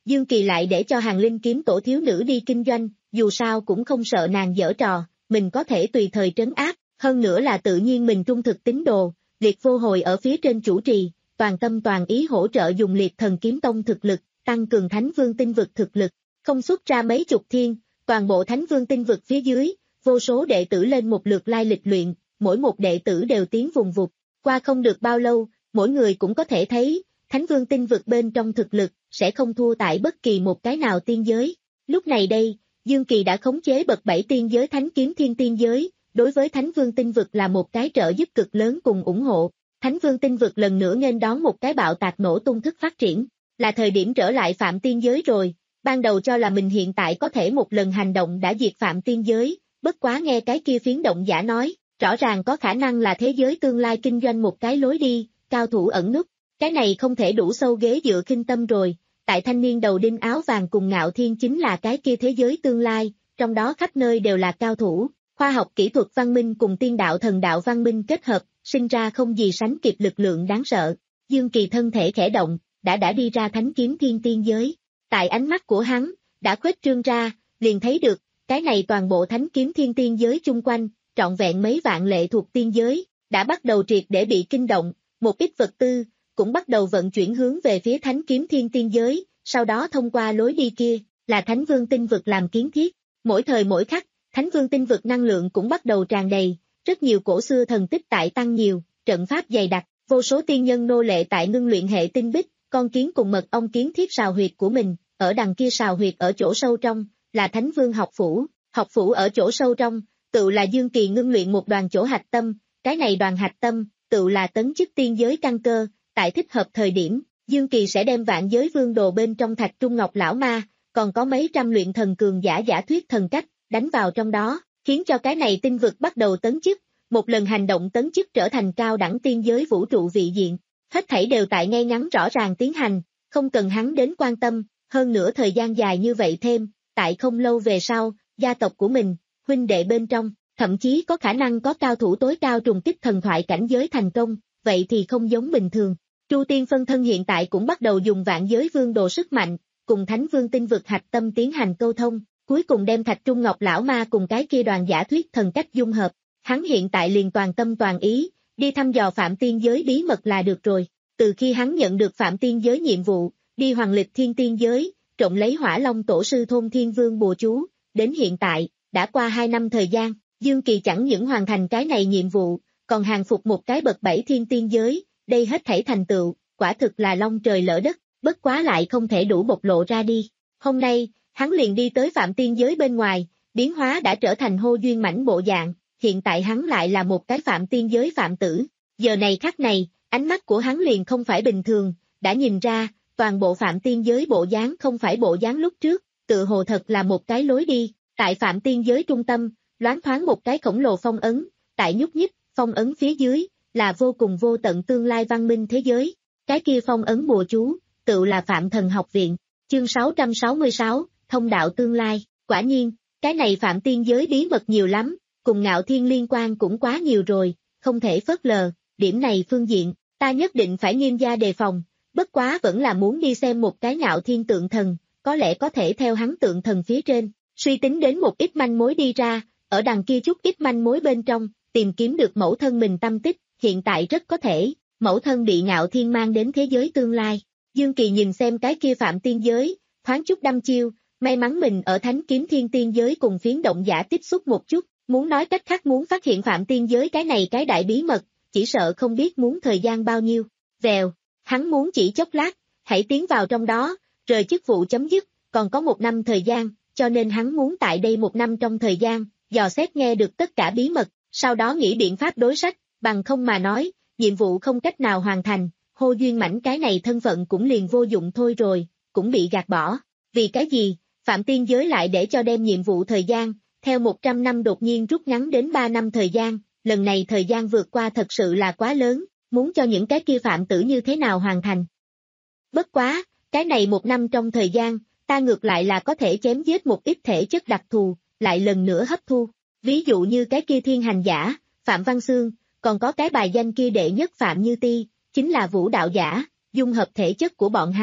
Dương Kỳ lại để cho Hàn Linh kiếm tổ thiếu nữ đi kinh doanh, dù sao cũng không sợ nàng giở trò, mình có thể tùy thời trấn áp, hơn nữa là tự nhiên mình trung thực tín đồ, Liệt Vô Hồi ở phía trên chủ trì, toàn tâm toàn ý hỗ trợ dùng Liệt Thần Kiếm Tông thực lực, tăng cường Thánh Vương tinh vực thực lực, không xuất ra mấy chục thiên, toàn bộ Thánh Vương tinh vực phía dưới, vô số đệ tử lên một lượt lai lịch luyện, mỗi một đệ tử đều tiến vùng vụt, qua không được bao lâu, mỗi người cũng có thể thấy, Thánh Vương tinh vực bên trong thực lực, sẽ không thua tại bất kỳ một cái nào tiên giới. Lúc này đây, Dương Kỳ đã khống chế bậc bảy tiên giới Thánh Kiếm Thiên tiên giới, đối với Thánh Vương tinh vực là một cái trợ giúp cực lớn cùng ủng hộ. Thánh Vương tinh vực lần nữa nghênh đón một cái bạo tạc nổ tung thức phát triển, là thời điểm trở lại Phạm tiên giới rồi, ban đầu cho là mình hiện tại có thể một lần hành động đã diệt Phạm tiên giới, bất quá nghe cái kia phiến động giả nói, rõ ràng có khả năng là thế giới tương lai kinh doanh một cái lối đi, cao thủ ẩn núp, cái này không thể đủ sâu ghế dựa kinh tâm rồi, tại thanh niên đầu đinh áo vàng cùng Ngạo Thiên chính là cái kia thế giới tương lai, trong đó khắp nơi đều là cao thủ, khoa học kỹ thuật văn minh cùng tiên đạo thần đạo văn minh kết hợp, sinh ra không gì sánh kịp lực lượng đáng sợ. Dương Kỳ thân thể khẽ động, đã đã đi ra Thánh Kiếm Thiên tiên giới, tại ánh mắt của hắn, đã khuếch trương ra, liền thấy được, cái này toàn bộ Thánh Kiếm Thiên tiên giới chung quanh, trọn vẹn mấy vạn lệ thuộc tiên giới, đã bắt đầu triệt để bị kinh động, một ít vật tư, cũng bắt đầu vận chuyển hướng về phía Thánh Kiếm Thiên tiên giới, sau đó thông qua lối đi kia, là Thánh Vương tinh vực làm kiến thiết. Mỗi thời mỗi khắc, Thánh Vương tinh vực năng lượng cũng bắt đầu tràn đầy, rất nhiều cổ xưa thần tích tại tăng nhiều, trận pháp dày đặc, vô số tiên nhân nô lệ tại ngưng luyện hệ tinh bích, con kiến cùng mật ong kiến thiết sào huyệt của mình, ở đằng kia sào huyệt ở chỗ sâu trong, là Thánh Vương học phủ, học phủ ở chỗ sâu trong, tự là Dương Kỳ ngưng luyện một đoàn chỗ hạch tâm, cái này đoàn hạch tâm, tự là tấn chức tiên giới căn cơ, tại thích hợp thời điểm, Dương Kỳ sẽ đem vạn giới vương đồ bên trong thạch trung ngọc lão ma, còn có mấy trăm luyện thần cường giả giả thuyết thần cách, đánh vào trong đó, khiến cho cái này tinh vực bắt đầu tấn chức, một lần hành động tấn chức trở thành cao đẳng tiên giới vũ trụ vị diện, hết thảy đều tại ngay ngắn rõ ràng tiến hành, không cần hắn đến quan tâm, hơn nữa thời gian dài như vậy thêm, tại không lâu về sau, gia tộc của mình, huynh đệ bên trong, thậm chí có khả năng có cao thủ tối cao trùng kích thần thoại cảnh giới thành công, vậy thì không giống bình thường. Chu Tiên phân thân hiện tại cũng bắt đầu dùng vạn giới vương đồ sức mạnh, cùng Thánh Vương tinh vực hạch tâm tiến hành câu thông, cuối cùng đem Thạch Trung Ngọc lão ma cùng cái kia đoàn giả thuyết thần cách dung hợp. Hắn hiện tại liền toàn tâm toàn ý, đi thăm dò Phạm tiên giới bí mật là được rồi. Từ khi hắn nhận được Phạm tiên giới nhiệm vụ, đi Hoàng Lịch Thiên tiên giới, trộm lấy Hỏa Long tổ sư thôn Thiên Vương bùa chú, đến hiện tại, đã qua hai năm thời gian, Dương Kỳ chẳng những hoàn thành cái này nhiệm vụ, còn hàng phục một cái bậc bảy thiên tiên giới, đây hết thảy thành tựu, quả thực là long trời lỡ đất, bất quá lại không thể đủ bộc lộ ra đi. Hôm nay, hắn liền đi tới Phạm tiên giới bên ngoài, biến hóa đã trở thành hô duyên mảnh bộ dạng, hiện tại hắn lại là một cái Phạm tiên giới phạm tử. Giờ này khắc này, ánh mắt của hắn liền không phải bình thường, đã nhìn ra, toàn bộ Phạm tiên giới bộ dáng không phải bộ dáng lúc trước, tự hồ thật là một cái lối đi, tại Phạm tiên giới trung tâm, loáng thoáng một cái khổng lồ phong ấn, tại nhúc nhích, phong ấn phía dưới, là vô cùng vô tận tương lai văn minh thế giới, cái kia phong ấn bùa chú, tự là Phạm Thần Học Viện, chương sáu trăm sáu mươi sáu, thông đạo tương lai, quả nhiên, cái này Phạm tiên giới bí mật nhiều lắm, cùng Ngạo Thiên liên quan cũng quá nhiều rồi, không thể phớt lờ, điểm này phương diện, ta nhất định phải nghiêm gia đề phòng, bất quá vẫn là muốn đi xem một cái Ngạo Thiên tượng thần, có lẽ có thể theo hắn tượng thần phía trên, suy tính đến một ít manh mối đi ra, ở đằng kia chút ít manh mối bên trong, tìm kiếm được mẫu thân mình tâm tích, hiện tại rất có thể, mẫu thân bị Ngạo Thiên mang đến thế giới tương lai. Dương Kỳ nhìn xem cái kia Phạm tiên giới, thoáng chút đăm chiêu, may mắn mình ở Thánh Kiếm Thiên tiên giới cùng phiến động giả tiếp xúc một chút, muốn nói cách khác muốn phát hiện Phạm tiên giới cái này cái đại bí mật, chỉ sợ không biết muốn thời gian bao nhiêu. Vèo, hắn muốn chỉ chốc lát, hãy tiến vào trong đó, rời chức vụ chấm dứt, còn có một năm thời gian, cho nên hắn muốn tại đây một năm trong thời gian, dò xét nghe được tất cả bí mật, sau đó nghĩ biện pháp đối sách, bằng không mà nói, nhiệm vụ không cách nào hoàn thành, hô duyên mảnh cái này thân phận cũng liền vô dụng thôi rồi, cũng bị gạt bỏ. Vì cái gì, Phạm tiên giới lại để cho đem nhiệm vụ thời gian, theo một trăm năm đột nhiên rút ngắn đến ba năm thời gian, lần này thời gian vượt qua thật sự là quá lớn, muốn cho những cái kia phạm tử như thế nào hoàn thành. Bất quá, cái này một năm trong thời gian, ta ngược lại là có thể chém giết một ít thể chất đặc thù, lại lần nữa hấp thu, ví dụ như cái kia thiên hành giả, Phạm Văn Xương, còn có cái bài danh kia đệ nhất Phạm Như Ti, chính là vũ đạo giả, dung hợp thể chất của bọn hắn,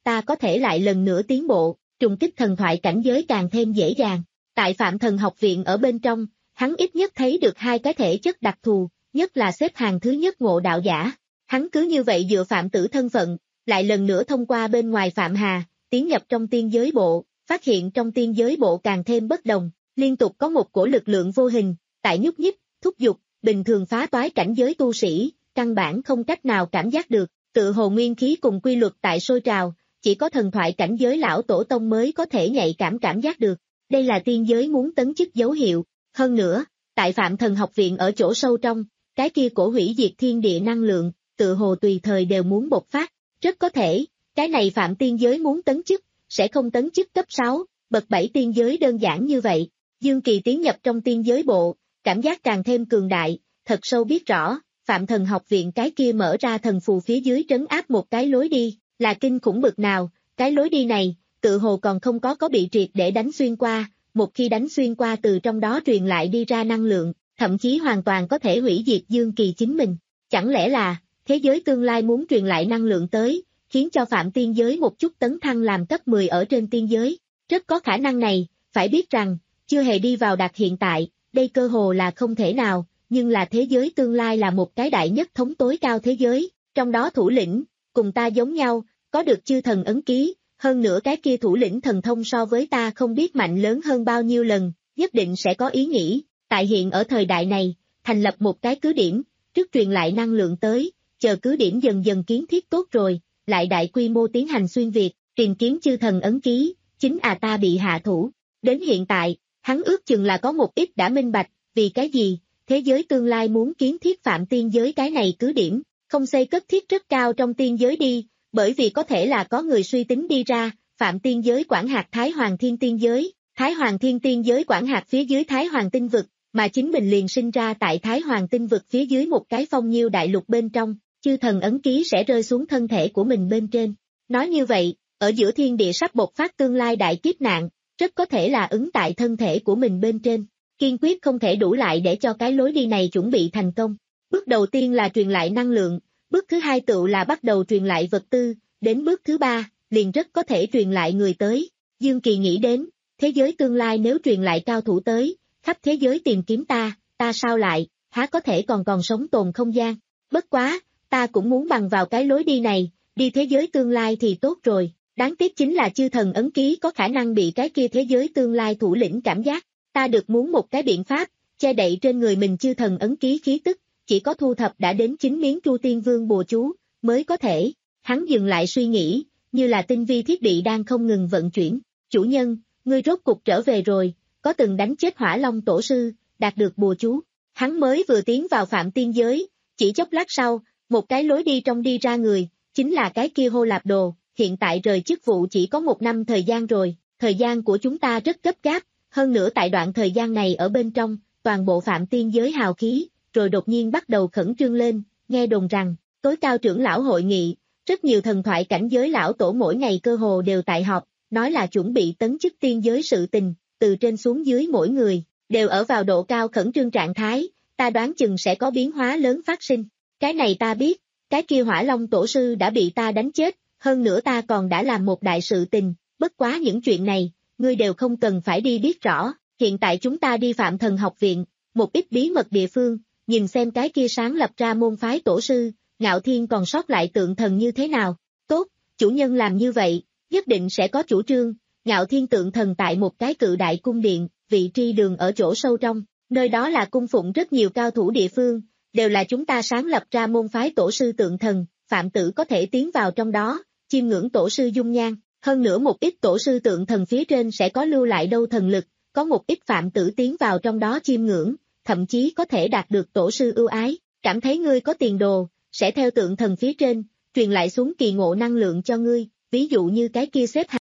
ta có thể lại lần nữa tiến bộ, trùng kích thần thoại cảnh giới càng thêm dễ dàng. Tại Phạm Thần học viện ở bên trong, hắn ít nhất thấy được hai cái thể chất đặc thù, nhất là xếp hàng thứ nhất ngộ đạo giả. Hắn cứ như vậy dựa Phạm Tử thân phận, lại lần nữa thông qua bên ngoài Phạm Hà, tiến nhập trong tiên giới bộ, phát hiện trong tiên giới bộ càng thêm bất đồng, liên tục có một cổ lực lượng vô hình, tại nhúc nhích, thúc giục, bình thường phá toái cảnh giới tu sĩ, căn bản không cách nào cảm giác được, tự hồ nguyên khí cùng quy luật tại sôi trào, chỉ có thần thoại cảnh giới lão tổ tông mới có thể nhạy cảm cảm giác được. Đây là tiên giới muốn tấn chức dấu hiệu. Hơn nữa, tại Phạm Thần học viện ở chỗ sâu trong, cái kia cổ hủy diệt thiên địa năng lượng, tự hồ tùy thời đều muốn bộc phát. Rất có thể, cái này Phạm tiên giới muốn tấn chức, sẽ không tấn chức cấp sáu, bậc bảy tiên giới đơn giản như vậy. Dương Kỳ tiến nhập trong tiên giới bộ, cảm giác càng thêm cường đại, thật sâu biết rõ, Phạm Thần học viện cái kia mở ra thần phù phía dưới trấn áp một cái lối đi, là kinh khủng bực nào, cái lối đi này, tự hồ còn không có có bị triệt để đánh xuyên qua, một khi đánh xuyên qua từ trong đó truyền lại đi ra năng lượng, thậm chí hoàn toàn có thể hủy diệt Dương Kỳ chính mình. Chẳng lẽ là, thế giới tương lai muốn truyền lại năng lượng tới, khiến cho Phạm tiên giới một chút tấn thăng làm cấp mười ở trên tiên giới? Rất có khả năng này, phải biết rằng, chưa hề đi vào đạt hiện tại, đây cơ hồ là không thể nào, nhưng là thế giới tương lai là một cái đại nhất thống tối cao thế giới, trong đó thủ lĩnh, cùng ta giống nhau, có được chư thần ấn ký, hơn nữa cái kia thủ lĩnh thần thông so với ta không biết mạnh lớn hơn bao nhiêu lần, nhất định sẽ có ý nghĩ, tại hiện ở thời đại này, thành lập một cái cứ điểm, trước truyền lại năng lượng tới, chờ cứ điểm dần dần kiến thiết tốt rồi, lại đại quy mô tiến hành xuyên Việt, tìm kiếm chư thần ấn ký, chính à ta bị hạ thủ. Đến hiện tại, hắn ước chừng là có một ít đã minh bạch, vì cái gì, thế giới tương lai muốn kiến thiết Phạm tiên giới cái này cứ điểm, không xây cất thiết rất cao trong tiên giới đi, bởi vì có thể là có người suy tính đi ra, Phạm tiên giới quản hạt Thái Hoàng Thiên tiên giới, Thái Hoàng Thiên tiên giới quản hạt phía dưới Thái Hoàng tinh vực, mà chính mình liền sinh ra tại Thái Hoàng tinh vực phía dưới một cái phong nhiêu đại lục bên trong, chư thần ấn ký sẽ rơi xuống thân thể của mình bên trên. Nói như vậy, ở giữa thiên địa sắp bộc phát tương lai đại kiếp nạn, rất có thể là ứng tại thân thể của mình bên trên, kiên quyết không thể đủ lại để cho cái lối đi này chuẩn bị thành công. Bước đầu tiên là truyền lại năng lượng, bước thứ hai tựu là bắt đầu truyền lại vật tư, đến bước thứ ba, liền rất có thể truyền lại người tới. Dương Kỳ nghĩ đến, thế giới tương lai nếu truyền lại cao thủ tới, khắp thế giới tìm kiếm ta, ta sao lại, há có thể còn còn sống tồn không gian. Bất quá, ta cũng muốn bằng vào cái lối đi này, đi thế giới tương lai thì tốt rồi, đáng tiếc chính là chư thần ấn ký có khả năng bị cái kia thế giới tương lai thủ lĩnh cảm giác. Ta được muốn một cái biện pháp, che đậy trên người mình chư thần ấn ký khí tức, chỉ có thu thập đã đến chín miếng Chu Tiên Vương bùa chú, mới có thể. Hắn dừng lại suy nghĩ, như là tinh vi thiết bị đang không ngừng vận chuyển. Chủ nhân, ngươi rốt cục trở về rồi, có từng đánh chết Hỏa Long tổ sư, đạt được bùa chú. Hắn mới vừa tiến vào Phạm tiên giới, chỉ chốc lát sau, một cái lối đi trong đi ra người, chính là cái kia Hô Lạp Đồ, hiện tại rời chức vụ chỉ có một năm thời gian rồi, thời gian của chúng ta rất gấp gáp, hơn nữa tại đoạn thời gian này ở bên trong, toàn bộ Phạm tiên giới hào khí, rồi đột nhiên bắt đầu khẩn trương lên, nghe đồn rằng, tối cao trưởng lão hội nghị, rất nhiều thần thoại cảnh giới lão tổ mỗi ngày cơ hồ đều tại họp, nói là chuẩn bị tấn chức tiên giới sự tình, từ trên xuống dưới mỗi người, đều ở vào độ cao khẩn trương trạng thái, ta đoán chừng sẽ có biến hóa lớn phát sinh. Cái này ta biết, cái kia Hỏa Long tổ sư đã bị ta đánh chết, hơn nữa ta còn đã làm một đại sự tình, bất quá những chuyện này, ngươi đều không cần phải đi biết rõ, hiện tại chúng ta đi Phạm Thần học viện, một ít bí mật địa phương, nhìn xem cái kia sáng lập ra môn phái tổ sư, Ngạo Thiên còn sót lại tượng thần như thế nào. Tốt, chủ nhân làm như vậy, nhất định sẽ có chủ trương. Ngạo Thiên tượng thần tại một cái cự đại cung điện, vị tri đường ở chỗ sâu trong, nơi đó là cung phụng rất nhiều cao thủ địa phương, đều là chúng ta sáng lập ra môn phái tổ sư tượng thần, Phạm Tử có thể tiến vào trong đó, chiêm ngưỡng tổ sư dung nhan, hơn nữa một ít tổ sư tượng thần phía trên sẽ có lưu lại đâu thần lực, có một ít Phạm Tử tiến vào trong đó chiêm ngưỡng, thậm chí có thể đạt được tổ sư ưu ái, cảm thấy ngươi có tiền đồ, sẽ theo tượng thần phía trên, truyền lại xuống kỳ ngộ năng lượng cho ngươi, ví dụ như cái kia xếp hàng.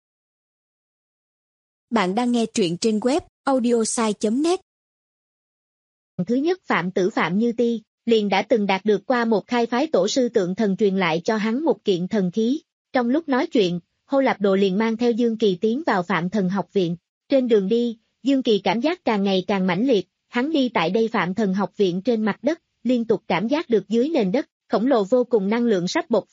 Bạn đang nghe truyện trên web audiosai chấm net. Thứ nhất Phạm Tử Phạm Như Ti, liền đã từng đạt được qua một khai phái tổ sư tượng thần truyền lại cho hắn một kiện thần khí. Trong lúc nói chuyện, Hô Lạp Đồ liền mang theo Dương Kỳ tiến vào Phạm Thần học viện. Trên đường đi, Dương Kỳ cảm giác càng ngày càng mãnh liệt, hắn đi tại đây Phạm Thần học viện trên mặt đất, liên tục cảm giác được dưới nền đất, khổng lồ vô cùng năng lượng sắp bộc phát,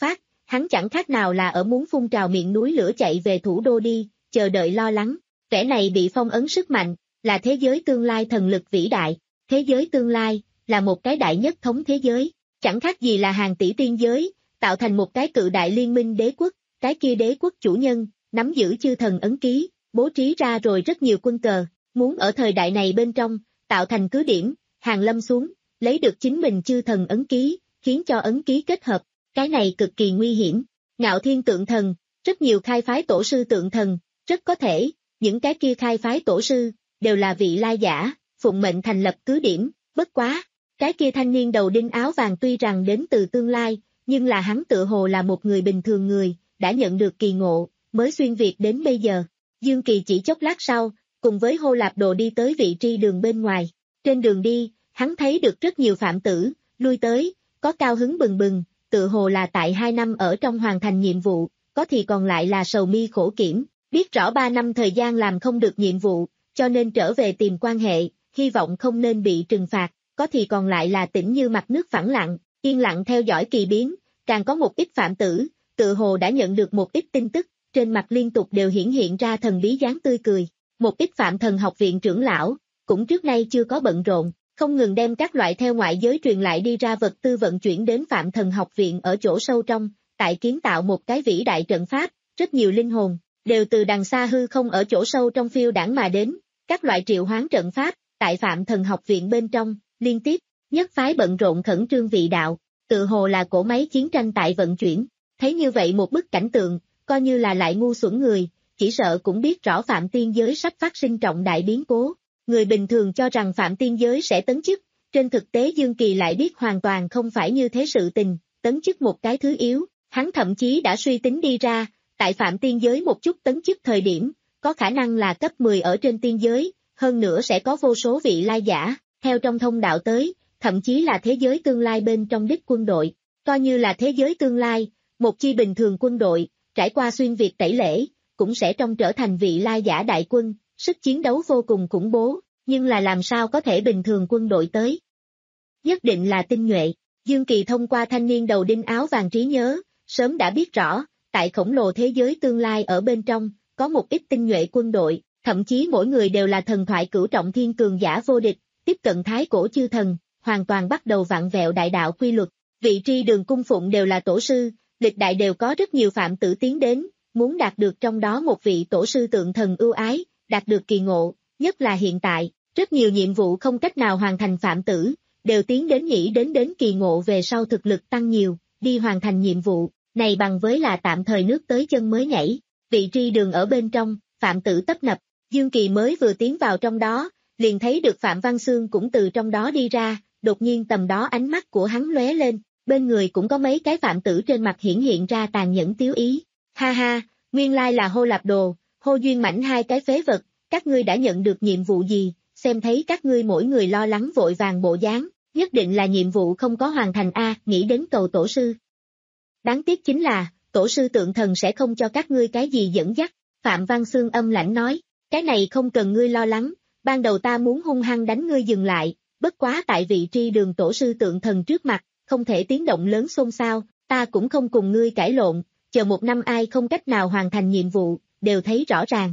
hắn chẳng khác nào là ở muốn phun trào miệng núi lửa chạy về thủ đô đi, chờ đợi lo lắng. Kẻ này bị phong ấn sức mạnh, là thế giới tương lai thần lực vĩ đại. Thế giới tương lai, là một cái đại nhất thống thế giới, chẳng khác gì là hàng tỷ tiên giới, tạo thành một cái cự đại liên minh đế quốc, cái kia đế quốc chủ nhân, nắm giữ chư thần ấn ký, bố trí ra rồi rất nhiều quân cờ, muốn ở thời đại này bên trong, tạo thành cứ điểm, hàng lâm xuống, lấy được chính mình chư thần ấn ký, khiến cho ấn ký kết hợp, cái này cực kỳ nguy hiểm. Ngạo Thiên tượng thần, rất nhiều khai phái tổ sư tượng thần, rất có thể, những cái kia khai phái tổ sư, đều là vị lai giả, phụng mệnh thành lập cứ điểm, bất quá. Cái kia thanh niên đầu đinh áo vàng tuy rằng đến từ tương lai, nhưng là hắn tự hồ là một người bình thường người, đã nhận được kỳ ngộ, mới xuyên Việt đến bây giờ. Dương Kỳ chỉ chốc lát sau, cùng với Hô Lạp Đồ đi tới vị tri đường bên ngoài. Trên đường đi, hắn thấy được rất nhiều phạm tử, lui tới, có cao hứng bừng bừng, tự hồ là tại hai năm ở trong hoàn thành nhiệm vụ, có thì còn lại là sầu mi khổ kiểm, biết rõ ba năm thời gian làm không được nhiệm vụ, cho nên trở về tìm quan hệ, hy vọng không nên bị trừng phạt. Có thì còn lại là tĩnh như mặt nước phẳng lặng, yên lặng theo dõi kỳ biến, càng có một ít phạm tử, tự hồ đã nhận được một ít tin tức, trên mặt liên tục đều hiển hiện ra thần bí dáng tươi cười. Một ít phạm thần học viện trưởng lão, cũng trước nay chưa có bận rộn, không ngừng đem các loại theo ngoại giới truyền lại đi ra vật tư vận chuyển đến phạm thần học viện ở chỗ sâu trong, tại kiến tạo một cái vĩ đại trận pháp, rất nhiều linh hồn, đều từ đằng xa hư không ở chỗ sâu trong phiêu đảng mà đến, các loại triệu hoán trận pháp, tại phạm thần học viện bên trong. Liên tiếp, nhất phái bận rộn khẩn trương vị đạo, tự hồ là cỗ máy chiến tranh tại vận chuyển. Thấy như vậy một bức cảnh tượng, coi như là lại ngu xuẩn người, chỉ sợ cũng biết rõ phạm tiên giới sắp phát sinh trọng đại biến cố. Người bình thường cho rằng phạm tiên giới sẽ tấn chức, trên thực tế Dương Kỳ lại biết hoàn toàn không phải như thế sự tình, tấn chức một cái thứ yếu, hắn thậm chí đã suy tính đi ra, tại phạm tiên giới một chút tấn chức thời điểm, có khả năng là cấp mười ở trên tiên giới, hơn nữa sẽ có vô số vị lai giả. Theo trong thông đạo tới, thậm chí là thế giới tương lai bên trong đích quân đội, coi như là thế giới tương lai, một chi bình thường quân đội, trải qua xuyên Việt tẩy lễ, cũng sẽ trong trở thành vị lai giả đại quân, sức chiến đấu vô cùng khủng bố, nhưng là làm sao có thể bình thường quân đội tới. Nhất định là tinh nhuệ, Dương Kỳ thông qua thanh niên đầu đinh áo vàng trí nhớ, sớm đã biết rõ, tại khổng lồ thế giới tương lai ở bên trong, có một ít tinh nhuệ quân đội, thậm chí mỗi người đều là thần thoại cửu trọng thiên cường giả vô địch. Tiếp cận thái cổ chư thần, hoàn toàn bắt đầu vặn vẹo đại đạo quy luật, vị tri đường cung phụng đều là tổ sư, lịch đại đều có rất nhiều phạm tử tiến đến, muốn đạt được trong đó một vị tổ sư tượng thần ưu ái, đạt được kỳ ngộ, nhất là hiện tại, rất nhiều nhiệm vụ không cách nào hoàn thành phạm tử, đều tiến đến nghĩ đến đến kỳ ngộ về sau thực lực tăng nhiều, đi hoàn thành nhiệm vụ, này bằng với là tạm thời nước tới chân mới nhảy, vị tri đường ở bên trong, phạm tử tấp nập, Dương Kỳ mới vừa tiến vào trong đó, liền thấy được Phạm Văn Xương cũng từ trong đó đi ra, đột nhiên tầm đó ánh mắt của hắn lóe lên, bên người cũng có mấy cái phạm tử trên mặt hiển hiện ra tàn nhẫn tiếu ý. Ha ha, nguyên lai là Hô Lạp Đồ, Hô Duyên Mãnh hai cái phế vật, các ngươi đã nhận được nhiệm vụ gì, xem thấy các ngươi mỗi người lo lắng vội vàng bộ dáng, nhất định là nhiệm vụ không có hoàn thành a, nghĩ đến cầu tổ sư. Đáng tiếc chính là, tổ sư tượng thần sẽ không cho các ngươi cái gì dẫn dắt, Phạm Văn Xương âm lãnh nói, cái này không cần ngươi lo lắng. Ban đầu ta muốn hung hăng đánh ngươi dừng lại, bất quá tại vị tri đường tổ sư tượng thần trước mặt, không thể tiếng động lớn xôn xao, ta cũng không cùng ngươi cãi lộn, chờ một năm ai không cách nào hoàn thành nhiệm vụ, đều thấy rõ ràng.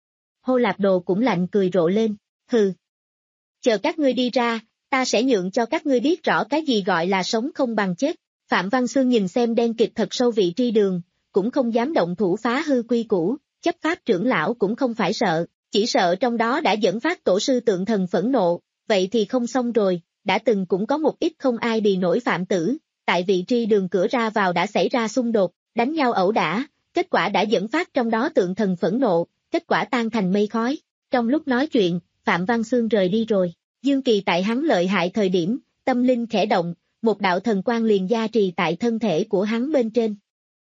Hô Lạp Đồ cũng lạnh cười rộ lên, hừ. Chờ các ngươi đi ra, ta sẽ nhượng cho các ngươi biết rõ cái gì gọi là sống không bằng chết. Phạm Văn Xương nhìn xem đen kịch thật sâu vị tri đường, cũng không dám động thủ phá hư quy củ, chấp pháp trưởng lão cũng không phải sợ. Chỉ sợ trong đó đã dẫn phát tổ sư tượng thần phẫn nộ, vậy thì không xong rồi, đã từng cũng có một ít không ai bị nổi phạm tử, tại vị tri đường cửa ra vào đã xảy ra xung đột, đánh nhau ẩu đả, kết quả đã dẫn phát trong đó tượng thần phẫn nộ, kết quả tan thành mây khói. Trong lúc nói chuyện, Phạm Văn Xương rời đi rồi, Dương Kỳ tại hắn lợi hại thời điểm, tâm linh khẽ động, một đạo thần quang liền gia trì tại thân thể của hắn bên trên.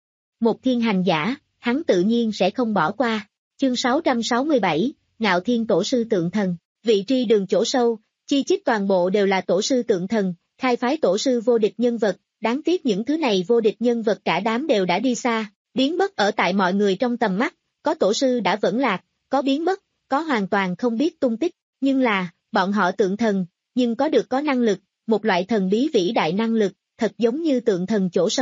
Một thiên hành giả, hắn tự nhiên sẽ không bỏ qua. Chương sáu trăm sáu mươi bảy, Ngạo Thiên tổ sư tượng thần, vị tri đường chỗ sâu, chi chít toàn bộ đều là tổ sư tượng thần, khai phái tổ sư vô địch nhân vật, đáng tiếc những thứ này vô địch nhân vật cả đám đều đã đi xa, biến mất ở tại mọi người trong tầm mắt, có tổ sư đã vẫn lạc, có biến mất, có hoàn toàn không biết tung tích, nhưng là, bọn họ tượng thần, nhưng có được có năng lực, một loại thần bí vĩ đại năng lực, thật giống như tượng thần chỗ sâu,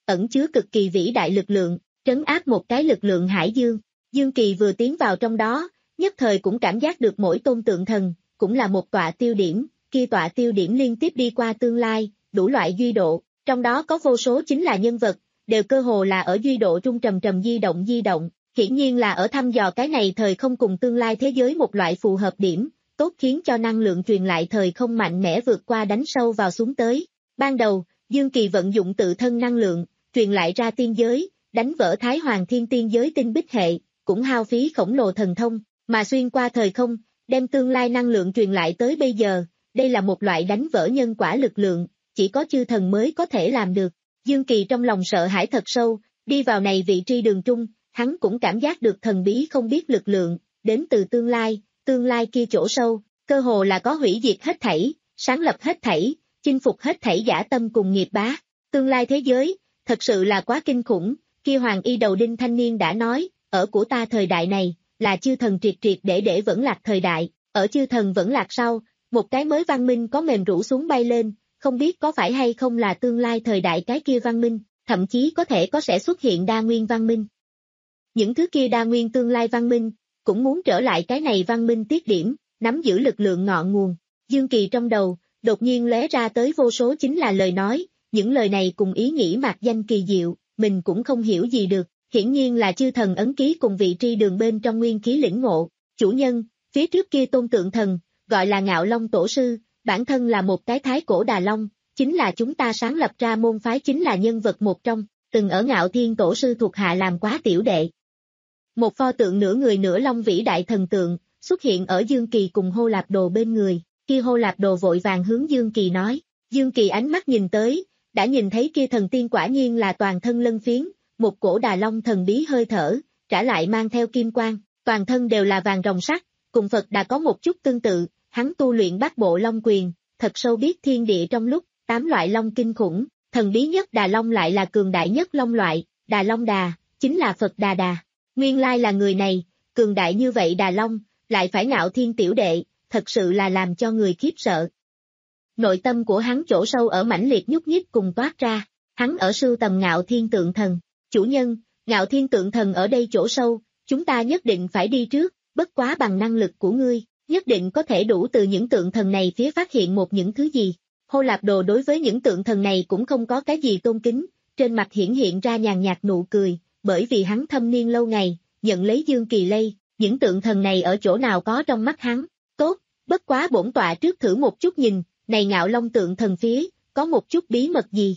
ẩn chứa cực kỳ vĩ đại lực lượng, trấn áp một cái lực lượng hải dương. Dương Kỳ vừa tiến vào trong đó, nhất thời cũng cảm giác được mỗi tôn tượng thần, cũng là một tọa tiêu điểm, kia tọa tiêu điểm liên tiếp đi qua tương lai, đủ loại duy độ, trong đó có vô số chính là nhân vật, đều cơ hồ là ở duy độ trung trầm trầm di động di động, hiển nhiên là ở thăm dò cái này thời không cùng tương lai thế giới một loại phù hợp điểm, tốt khiến cho năng lượng truyền lại thời không mạnh mẽ vượt qua đánh sâu vào xuống tới. Ban đầu, Dương Kỳ vận dụng tự thân năng lượng, truyền lại ra tiên giới, đánh vỡ Thái Hoàng Thiên tiên giới tinh bích hệ, cũng hao phí khổng lồ thần thông, mà xuyên qua thời không, đem tương lai năng lượng truyền lại tới bây giờ, đây là một loại đánh vỡ nhân quả lực lượng, chỉ có chư thần mới có thể làm được. Dương Kỳ trong lòng sợ hãi thật sâu, đi vào này vị tri đường trung, hắn cũng cảm giác được thần bí không biết lực lượng, đến từ tương lai, tương lai kia chỗ sâu, cơ hồ là có hủy diệt hết thảy, sáng lập hết thảy, chinh phục hết thảy dã tâm cùng nghiệp bá. Tương lai thế giới, thật sự là quá kinh khủng, kia hoàng y đầu đinh thanh niên đã nói, ở của ta thời đại này, là chư thần triệt triệt để để vẫn lạc thời đại, ở chư thần vẫn lạc sau, một cái mới văn minh có mềm rũ xuống bay lên, không biết có phải hay không là tương lai thời đại cái kia văn minh, thậm chí có thể có sẽ xuất hiện đa nguyên văn minh. Những thứ kia đa nguyên tương lai văn minh, cũng muốn trở lại cái này văn minh tiết điểm, nắm giữ lực lượng ngọn nguồn. Dương Kỳ trong đầu, đột nhiên lóe ra tới vô số chính là lời nói, những lời này cùng ý nghĩ mạc danh kỳ diệu, mình cũng không hiểu gì được, hiển nhiên là chư thần ấn ký cùng vị tri đường bên trong nguyên khí lĩnh ngộ. Chủ nhân, phía trước kia tôn tượng thần, gọi là Ngạo Long Tổ Sư, bản thân là một cái thái cổ Đà Long, chính là chúng ta sáng lập ra môn phái chính là nhân vật một trong, từng ở Ngạo Thiên Tổ Sư thuộc hạ làm quá tiểu đệ. Một pho tượng nửa người nửa long vĩ đại thần tượng, xuất hiện ở Dương Kỳ cùng Hô Lạp Đồ bên người, kia Hô Lạp Đồ vội vàng hướng Dương Kỳ nói, Dương Kỳ ánh mắt nhìn tới, đã nhìn thấy kia thần tiên quả nhiên là toàn thân lân phiến, một cổ Đà Long thần bí hơi thở, trả lại mang theo kim quang, toàn thân đều là vàng rồng sắt, cùng Phật đã có một chút tương tự, hắn tu luyện bát bộ long quyền, thật sâu biết thiên địa trong lúc, tám loại long kinh khủng, thần bí nhất Đà Long lại là cường đại nhất long loại, Đà Long Đà, chính là Phật Đà Đà. Nguyên lai là người này, cường đại như vậy Đà Long, lại phải Ngạo Thiên tiểu đệ, thật sự là làm cho người khiếp sợ. Nội tâm của hắn chỗ sâu ở mãnh liệt nhúc nhích cùng toát ra, hắn ở sưu tầm Ngạo Thiên tượng thần, chủ nhân, Ngạo Thiên tượng thần ở đây chỗ sâu, chúng ta nhất định phải đi trước, bất quá bằng năng lực của ngươi, nhất định có thể đủ từ những tượng thần này phía phát hiện một những thứ gì. Hô Lạp Đồ đối với những tượng thần này cũng không có cái gì tôn kính, trên mặt hiển hiện ra nhàn nhạt nụ cười, bởi vì hắn thâm niên lâu ngày, nhận lấy Dương Kỳ lây, những tượng thần này ở chỗ nào có trong mắt hắn, tốt, bất quá bổn tọa trước thử một chút nhìn, này Ngạo Long tượng thần phía, có một chút bí mật gì.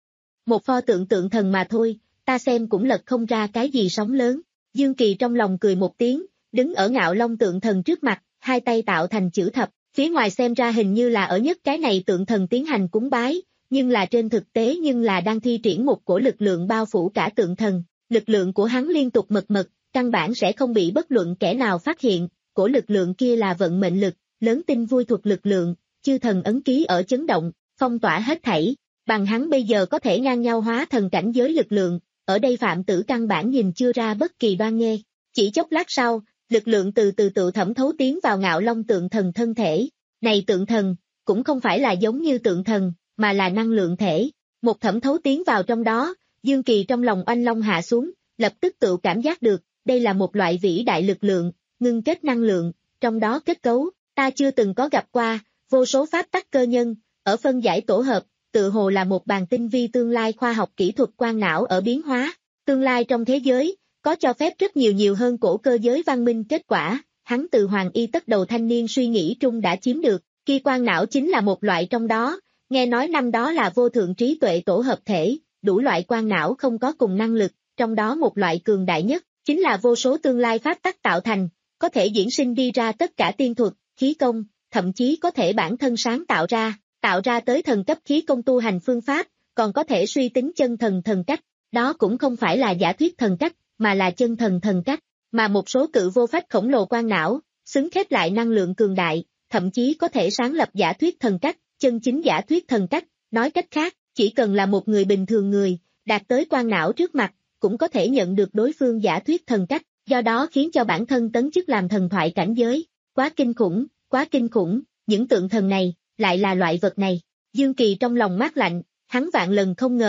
Một pho tượng tượng thần mà thôi, ta xem cũng lật không ra cái gì sóng lớn, Dương Kỳ trong lòng cười một tiếng, đứng ở Ngạo Long tượng thần trước mặt, hai tay tạo thành chữ thập, phía ngoài xem ra hình như là ở nhất cái này tượng thần tiến hành cúng bái, nhưng là trên thực tế nhưng là đang thi triển một cổ lực lượng bao phủ cả tượng thần, lực lượng của hắn liên tục mật mật, căn bản sẽ không bị bất luận kẻ nào phát hiện, cổ lực lượng kia là vận mệnh lực, lớn tinh vui thuật lực lượng, chư thần ấn ký ở chấn động, phong tỏa hết thảy, bằng hắn bây giờ có thể ngang nhau hóa thần cảnh giới lực lượng, ở đây Phạm Tử căn bản nhìn chưa ra bất kỳ đoan nghê, chỉ chốc lát sau, lực lượng từ từ tự thẩm thấu tiến vào Ngạo Long tượng thần thân thể, này tượng thần, cũng không phải là giống như tượng thần, mà là năng lượng thể, một thẩm thấu tiến vào trong đó, Dương Kỳ trong lòng oanh long hạ xuống, lập tức tự cảm giác được, đây là một loại vĩ đại lực lượng, ngưng kết năng lượng, trong đó kết cấu, ta chưa từng có gặp qua, vô số pháp tắc cơ nhân, ở phân giải tổ hợp, tự hồ là một bàn tinh vi tương lai khoa học kỹ thuật quang não ở biến hóa, tương lai trong thế giới, có cho phép rất nhiều nhiều hơn cổ cơ giới văn minh kết quả, hắn từ hoàng y tất đầu thanh niên suy nghĩ trung đã chiếm được, kia quang não chính là một loại trong đó, nghe nói năm đó là vô thượng trí tuệ tổ hợp thể, đủ loại quang não không có cùng năng lực, trong đó một loại cường đại nhất, chính là vô số tương lai pháp tắc tạo thành, có thể diễn sinh đi ra tất cả tiên thuật, khí công, thậm chí có thể bản thân sáng tạo ra, tạo ra tới thần cấp khí công tu hành phương pháp, còn có thể suy tính chân thần thần cách, đó cũng không phải là giả thuyết thần cách, mà là chân thần thần cách, mà một số cự vô phách khổng lồ quang não, xứng khép lại năng lượng cường đại, thậm chí có thể sáng lập giả thuyết thần cách, chân chính giả thuyết thần cách, nói cách khác, chỉ cần là một người bình thường người, đạt tới quang não trước mặt, cũng có thể nhận được đối phương giả thuyết thần cách, do đó khiến cho bản thân tấn chức làm thần thoại cảnh giới, quá kinh khủng, quá kinh khủng, những tượng thần này, lại là loại vật này, Dương Kỳ trong lòng mát lạnh, hắn vạn lần không ngờ,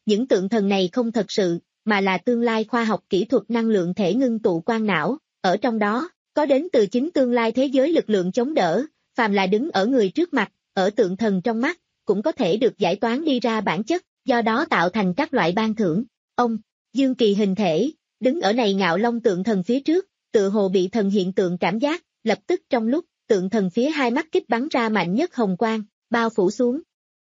những tượng thần này không thật sự, mà là tương lai khoa học kỹ thuật năng lượng thể ngưng tụ quang não, ở trong đó, có đến từ chính tương lai thế giới lực lượng chống đỡ, phàm là đứng ở người trước mặt, ở tượng thần trong mắt, cũng có thể được giải toán đi ra bản chất, do đó tạo thành các loại ban thưởng. Ông, Dương Kỳ hình thể, đứng ở này ngạo long tượng thần phía trước, tự hồ bị thần hiện tượng cảm giác, lập tức trong lúc, tượng thần phía hai mắt kích bắn ra mạnh nhất hồng quang, bao phủ xuống.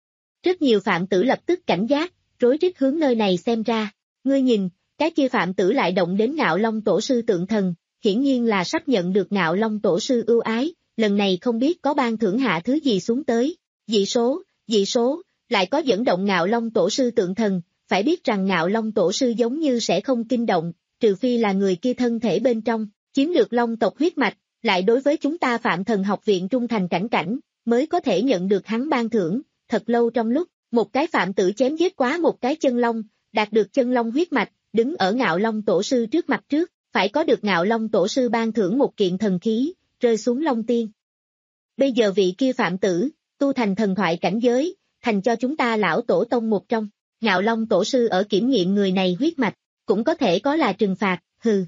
Rất nhiều phạm tử lập tức cảnh giác, rối rít hướng nơi này xem ra. Ngươi nhìn, cái kia phạm tử lại động đến ngạo long tổ sư tượng thần, hiển nhiên là sắp nhận được ngạo long tổ sư ưu ái, lần này không biết có ban thưởng hạ thứ gì xuống tới. Dị số, dị số, lại có dẫn động ngạo long tổ sư tượng thần, phải biết rằng ngạo long tổ sư giống như sẽ không kinh động, trừ phi là người kia thân thể bên trong, chiếm được long tộc huyết mạch, lại đối với chúng ta Phạm Thần học viện trung thành cảnh cảnh, mới có thể nhận được hắn ban thưởng. Thật lâu trong lúc, một cái phạm tử chém giết quá một cái chân long, đạt được chân long huyết mạch, đứng ở ngạo long tổ sư trước mặt trước, phải có được ngạo long tổ sư ban thưởng một kiện thần khí, rơi xuống long tiên. Bây giờ vị kia phạm tử, tu thành thần thoại cảnh giới, thành cho chúng ta lão tổ tông một trong, ngạo long tổ sư ở kiểm nghiệm người này huyết mạch, cũng có thể có là trừng phạt, hừ.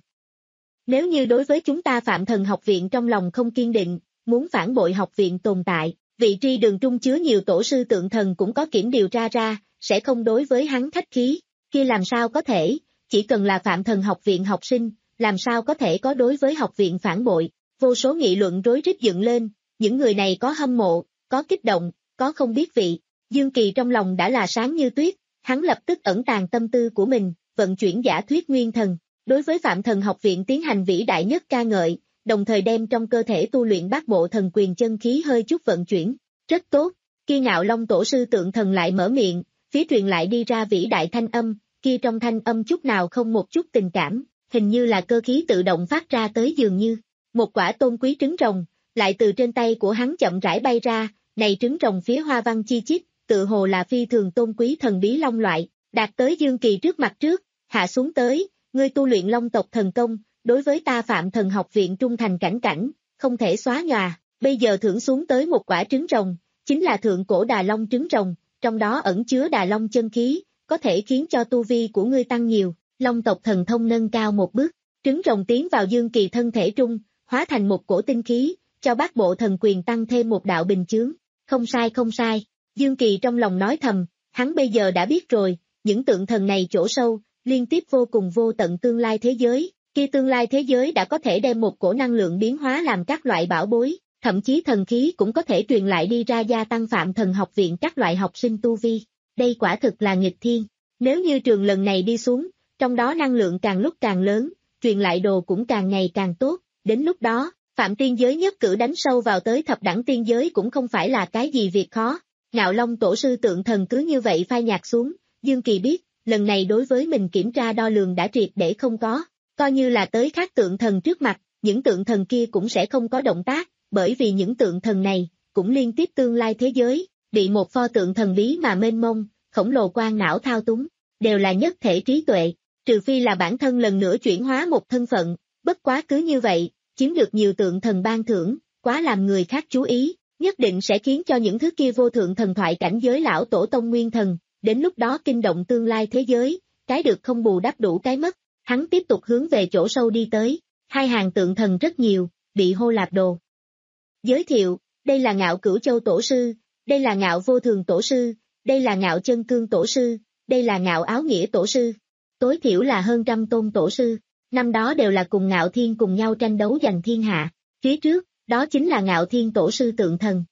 Nếu như đối với chúng ta Phạm Thần học viện trong lòng không kiên định, muốn phản bội học viện tồn tại, vị tri đường trung chứa nhiều tổ sư tượng thần cũng có kiểm điều tra ra, sẽ không đối với hắn khách khí, kia làm sao có thể, chỉ cần là Phạm Thần học viện học sinh, làm sao có thể có đối với học viện phản bội, vô số nghị luận rối rít dựng lên, những người này có hâm mộ, có kích động, có không biết vị, Dương Kỳ trong lòng đã là sáng như tuyết, hắn lập tức ẩn tàng tâm tư của mình, vận chuyển giả thuyết nguyên thần, đối với Phạm Thần học viện tiến hành vĩ đại nhất ca ngợi, đồng thời đem trong cơ thể tu luyện bát bộ thần quyền chân khí hơi chút vận chuyển, rất tốt, kia ngạo long tổ sư tượng thần lại mở miệng, phía truyền lại đi ra vĩ đại thanh âm, kia trong thanh âm chút nào không một chút tình cảm, hình như là cơ khí tự động phát ra tới dường như, một quả tôn quý trứng rồng, lại từ trên tay của hắn chậm rãi bay ra, này trứng rồng phía hoa văn chi chít, tự hồ là phi thường tôn quý thần bí long loại, đạt tới Dương Kỳ trước mặt trước, hạ xuống tới, ngươi tu luyện long tộc thần công, đối với ta Phạm Thần học viện trung thành cảnh cảnh, không thể xóa nhòa, bây giờ thưởng xuống tới một quả trứng rồng, chính là thượng cổ đà long trứng rồng, trong đó ẩn chứa đà long chân khí, có thể khiến cho tu vi của ngươi tăng nhiều, long tộc thần thông nâng cao một bước, trứng rồng tiến vào Dương Kỳ thân thể trung, hóa thành một cổ tinh khí, cho bát bộ thần quyền tăng thêm một đạo bình chướng, không sai không sai, Dương Kỳ trong lòng nói thầm, hắn bây giờ đã biết rồi, những tượng thần này chỗ sâu, liên tiếp vô cùng vô tận tương lai thế giới, khi tương lai thế giới đã có thể đem một cổ năng lượng biến hóa làm các loại bảo bối, thậm chí thần khí cũng có thể truyền lại đi ra gia tăng Phạm Thần học viện các loại học sinh tu vi, đây quả thực là nghịch thiên, nếu như trường lần này đi xuống, trong đó năng lượng càng lúc càng lớn, truyền lại đồ cũng càng ngày càng tốt, đến lúc đó, Phạm tiên giới nhất cử đánh sâu vào tới thập đẳng tiên giới cũng không phải là cái gì việc khó, ngạo long tổ sư tượng thần cứ như vậy phai nhạt xuống, Dương Kỳ biết, lần này đối với mình kiểm tra đo lường đã triệt để không có, coi như là tới khác tượng thần trước mặt, những tượng thần kia cũng sẽ không có động tác, bởi vì những tượng thần này, cũng liên tiếp tương lai thế giới, bị một pho tượng thần bí mà mênh mông, khổng lồ quang não thao túng, đều là nhất thể trí tuệ, trừ phi là bản thân lần nữa chuyển hóa một thân phận, bất quá cứ như vậy, chiếm được nhiều tượng thần ban thưởng, quá làm người khác chú ý, nhất định sẽ khiến cho những thứ kia vô thượng thần thoại cảnh giới lão tổ tông nguyên thần, đến lúc đó kinh động tương lai thế giới, cái được không bù đắp đủ cái mất, hắn tiếp tục hướng về chỗ sâu đi tới, hai hàng tượng thần rất nhiều, bị hô lạp đồ. Giới thiệu, đây là ngạo cửu châu tổ sư, đây là ngạo vô thường tổ sư, đây là ngạo chân cương tổ sư, đây là ngạo áo nghĩa tổ sư, tối thiểu là hơn trăm tôn tổ sư, năm đó đều là cùng ngạo thiên cùng nhau tranh đấu giành thiên hạ, phía trước, đó chính là ngạo thiên tổ sư tượng thần.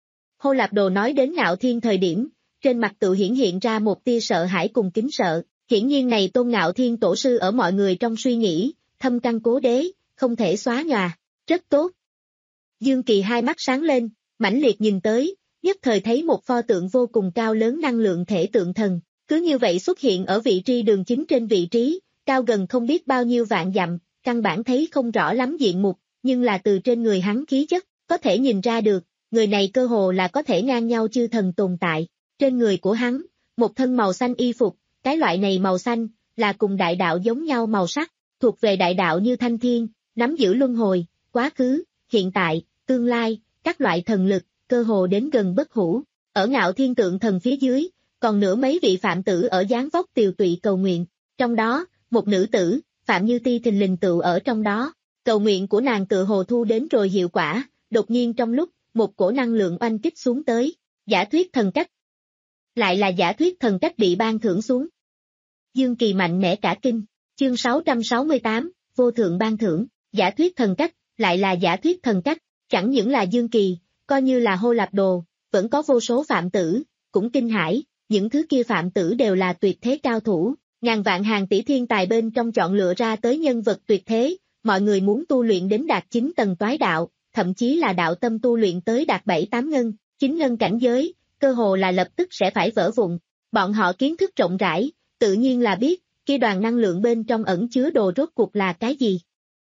Hô lạp đồ nói đến ngạo thiên thời điểm, trên mặt tự hiển hiện ra một tia sợ hãi cùng kính sợ, hiển nhiên này tôn ngạo thiên tổ sư ở mọi người trong suy nghĩ, thâm căn cố đế, không thể xóa nhòa, rất tốt. Dương Kỳ hai mắt sáng lên, mãnh liệt nhìn tới, nhất thời thấy một pho tượng vô cùng cao lớn năng lượng thể tượng thần, cứ như vậy xuất hiện ở vị trí đường chính trên vị trí, cao gần không biết bao nhiêu vạn dặm, căn bản thấy không rõ lắm diện mục, nhưng là từ trên người hắn khí chất, có thể nhìn ra được, người này cơ hồ là có thể ngang nhau chư thần tồn tại. Trên người của hắn, một thân màu xanh y phục, cái loại này màu xanh, là cùng đại đạo giống nhau màu sắc, thuộc về đại đạo như thanh thiên, nắm giữ luân hồi, quá khứ, hiện tại, tương lai, các loại thần lực, cơ hồ đến gần bất hủ. Ở ngạo thiên tượng thần phía dưới, còn nữa mấy vị phạm tử ở dáng vóc tiều tụy cầu nguyện, trong đó, một nữ tử, Phạm Như Ti thình lình tựu ở trong đó, cầu nguyện của nàng tự hồ thu đến rồi hiệu quả, đột nhiên trong lúc, một cổ năng lượng oanh kích xuống tới, giả thuyết thần cách. Lại là giả thuyết thần cách bị ban thưởng xuống. Dương Kỳ mạnh mẽ cả kinh, chương sáu trăm sáu mươi tám, vô thượng ban thưởng, giả thuyết thần cách, lại là giả thuyết thần cách, chẳng những là Dương Kỳ, coi như là Hô Lạp Đồ, vẫn có vô số phạm tử, cũng kinh hãi, những thứ kia phạm tử đều là tuyệt thế cao thủ, ngàn vạn hàng tỷ thiên tài bên trong chọn lựa ra tới nhân vật tuyệt thế, mọi người muốn tu luyện đến đạt chín tầng toái đạo, thậm chí là đạo tâm tu luyện tới đạt bảy tám ngân, chín ngân cảnh giới, cơ hồ là lập tức sẽ phải vỡ vụn. Bọn họ kiến thức rộng rãi, tự nhiên là biết, kia đoàn năng lượng bên trong ẩn chứa đồ rốt cuộc là cái gì.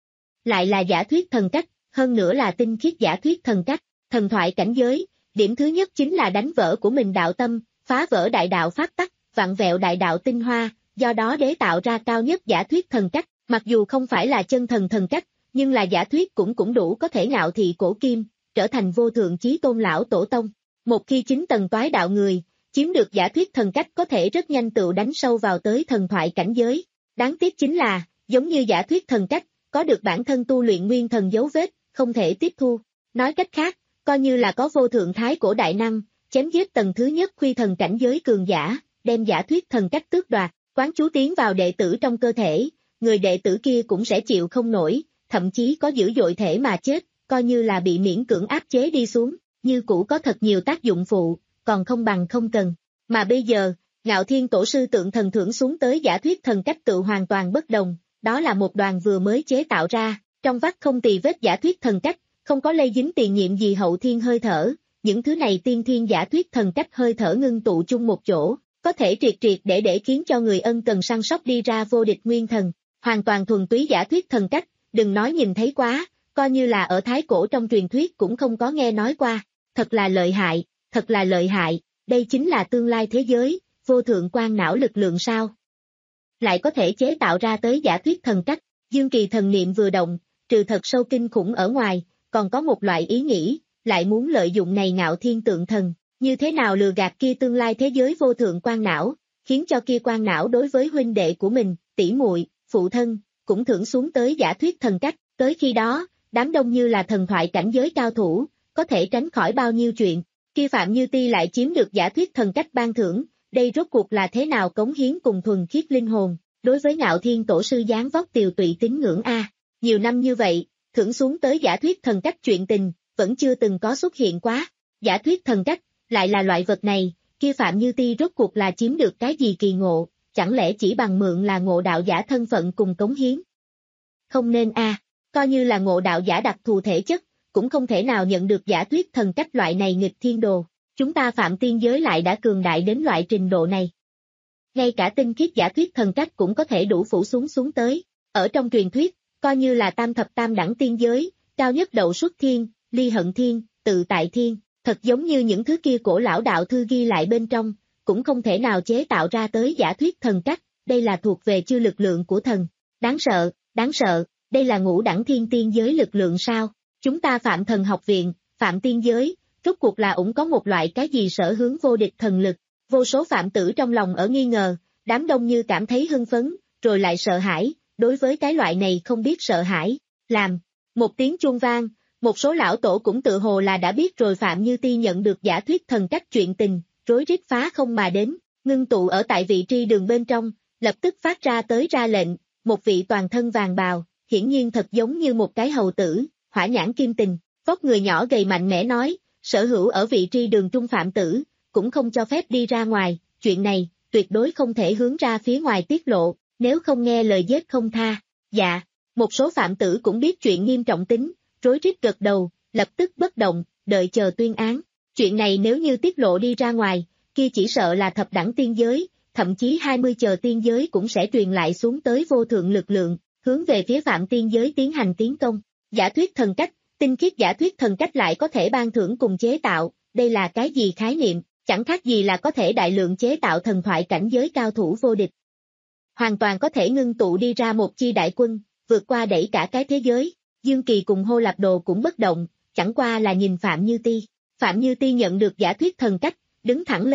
Lại là giả thuyết thần cách, hơn nữa là tinh khiết giả thuyết thần cách, thần thoại cảnh giới, điểm thứ nhất chính là đánh vỡ của mình đạo tâm, phá vỡ đại đạo pháp tắc, vặn vẹo đại đạo tinh hoa, do đó đế tạo ra cao nhất giả thuyết thần cách, mặc dù không phải là chân thần thần cách, nhưng là giả thuyết cũng cũng đủ có thể ngạo thị cổ kim, trở thành vô thượng chí tôn lão tổ tông. Một khi chín tầng toái đạo người, chiếm được giả thuyết thần cách có thể rất nhanh tựu đánh sâu vào tới thần thoại cảnh giới. Đáng tiếc chính là, giống như giả thuyết thần cách, có được bản thân tu luyện nguyên thần dấu vết, không thể tiếp thu. Nói cách khác, coi như là có vô thượng thái cổ đại năng, chém giết tầng thứ nhất khuy thần cảnh giới cường giả, đem giả thuyết thần cách tước đoạt, quán chú tiến vào đệ tử trong cơ thể, người đệ tử kia cũng sẽ chịu không nổi, thậm chí có dữ dội thể mà chết, coi như là bị miễn cưỡng áp chế đi xuống, như cũ có thật nhiều tác dụng phụ, còn không bằng không cần. Mà bây giờ, Ngạo Thiên Tổ sư tượng thần thưởng xuống tới giả thuyết thần cách tự hoàn toàn bất đồng, đó là một đoàn vừa mới chế tạo ra, trong vắt không tì vết giả thuyết thần cách, không có lây dính tiền nhiệm gì hậu thiên hơi thở, những thứ này tiên thiên giả thuyết thần cách hơi thở ngưng tụ chung một chỗ, có thể triệt triệt để để khiến cho người ân cần săn sóc đi ra vô địch nguyên thần, hoàn toàn thuần túy giả thuyết thần cách, đừng nói nhìn thấy quá, coi như là ở thái cổ trong truyền thuyết cũng không có nghe nói qua, thật là lợi hại, thật là lợi hại, đây chính là tương lai thế giới, vô thượng quan não lực lượng sao? Lại có thể chế tạo ra tới giả thuyết thần cách, Dương Kỳ thần niệm vừa động, trừ thật sâu kinh khủng ở ngoài, còn có một loại ý nghĩ, lại muốn lợi dụng này Ngạo Thiên tượng thần, như thế nào lừa gạt kia tương lai thế giới vô thượng quan não, khiến cho kia quan não đối với huynh đệ của mình, tỷ muội, phụ thân, cũng thưởng xuống tới giả thuyết thần cách, tới khi đó, đám đông như là thần thoại cảnh giới cao thủ, có thể tránh khỏi bao nhiêu chuyện, kia Phạm Như Ti lại chiếm được giả thuyết thần cách ban thưởng, đây rốt cuộc là thế nào cống hiến cùng thuần khiết linh hồn, đối với Ngạo Thiên Tổ sư dáng vóc tiều tụy tín ngưỡng a, nhiều năm như vậy, thưởng xuống tới giả thuyết thần cách chuyện tình, vẫn chưa từng có xuất hiện quá, giả thuyết thần cách, lại là loại vật này, kia Phạm Như Ti rốt cuộc là chiếm được cái gì kỳ ngộ, chẳng lẽ chỉ bằng mượn là ngộ đạo giả thân phận cùng cống hiến? Không nên a, à, coi như là ngộ đạo giả đặc thù thể chất, cũng không thể nào nhận được giả thuyết thần cách loại này nghịch thiên đồ, chúng ta Phạm tiên giới lại đã cường đại đến loại trình độ này. Ngay cả tinh khiết giả thuyết thần cách cũng có thể đủ phủ xuống xuống tới, ở trong truyền thuyết, coi như là tam thập tam đẳng tiên giới, cao nhất đậu xuất thiên, ly hận thiên, tự tại thiên, thật giống như những thứ kia cổ lão đạo thư ghi lại bên trong, cũng không thể nào chế tạo ra tới giả thuyết thần cách, đây là thuộc về chư lực lượng của thần, đáng sợ, đáng sợ, đây là ngũ đẳng thiên tiên giới lực lượng sao, chúng ta Phạm Thần Học Viện, Phạm tiên giới, rốt cuộc là ủng có một loại cái gì sở hướng vô địch thần lực, vô số phạm tử trong lòng ở nghi ngờ, đám đông như cảm thấy hưng phấn, rồi lại sợ hãi, đối với cái loại này không biết sợ hãi, làm, một tiếng chuông vang, một số lão tổ cũng tự hồ là đã biết rồi Phạm Như Ti nhận được giả thuyết thần cách chuyện tình, rối rít phá không mà đến, ngưng tụ ở tại vị tri đường bên trong, lập tức phát ra tới ra lệnh, một vị toàn thân vàng bào, hiển nhiên thật giống như một cái hầu tử, Hỏa Nhãn Kim Tình, vóc người nhỏ gầy mạnh mẽ nói, sở hữu ở vị tri đường trung phạm tử, cũng không cho phép đi ra ngoài, chuyện này, tuyệt đối không thể hướng ra phía ngoài tiết lộ, nếu không nghe lời giết không tha, dạ, một số phạm tử cũng biết chuyện nghiêm trọng tính, rối rít gật đầu, lập tức bất động, đợi chờ tuyên án, chuyện này nếu như tiết lộ đi ra ngoài, kia chỉ sợ là thập đẳng tiên giới, thậm chí hai mươi chờ tiên giới cũng sẽ truyền lại xuống tới vô thượng lực lượng, hướng về phía Phạm tiên giới tiến hành tiến công, giả thuyết thần cách, tinh khiết giả thuyết thần cách lại có thể ban thưởng cùng chế tạo, đây là cái gì khái niệm, chẳng khác gì là có thể đại lượng chế tạo thần thoại cảnh giới cao thủ vô địch. Hoàn toàn có thể ngưng tụ đi ra một chi đại quân, vượt qua đẩy cả cái thế giới, Dương Kỳ cùng Hô Lạp Đồ cũng bất động, chẳng qua là nhìn Phạm Như Ti. Phạm Như Ti nhận được giả thuyết thần cách, đứng thẳng lên,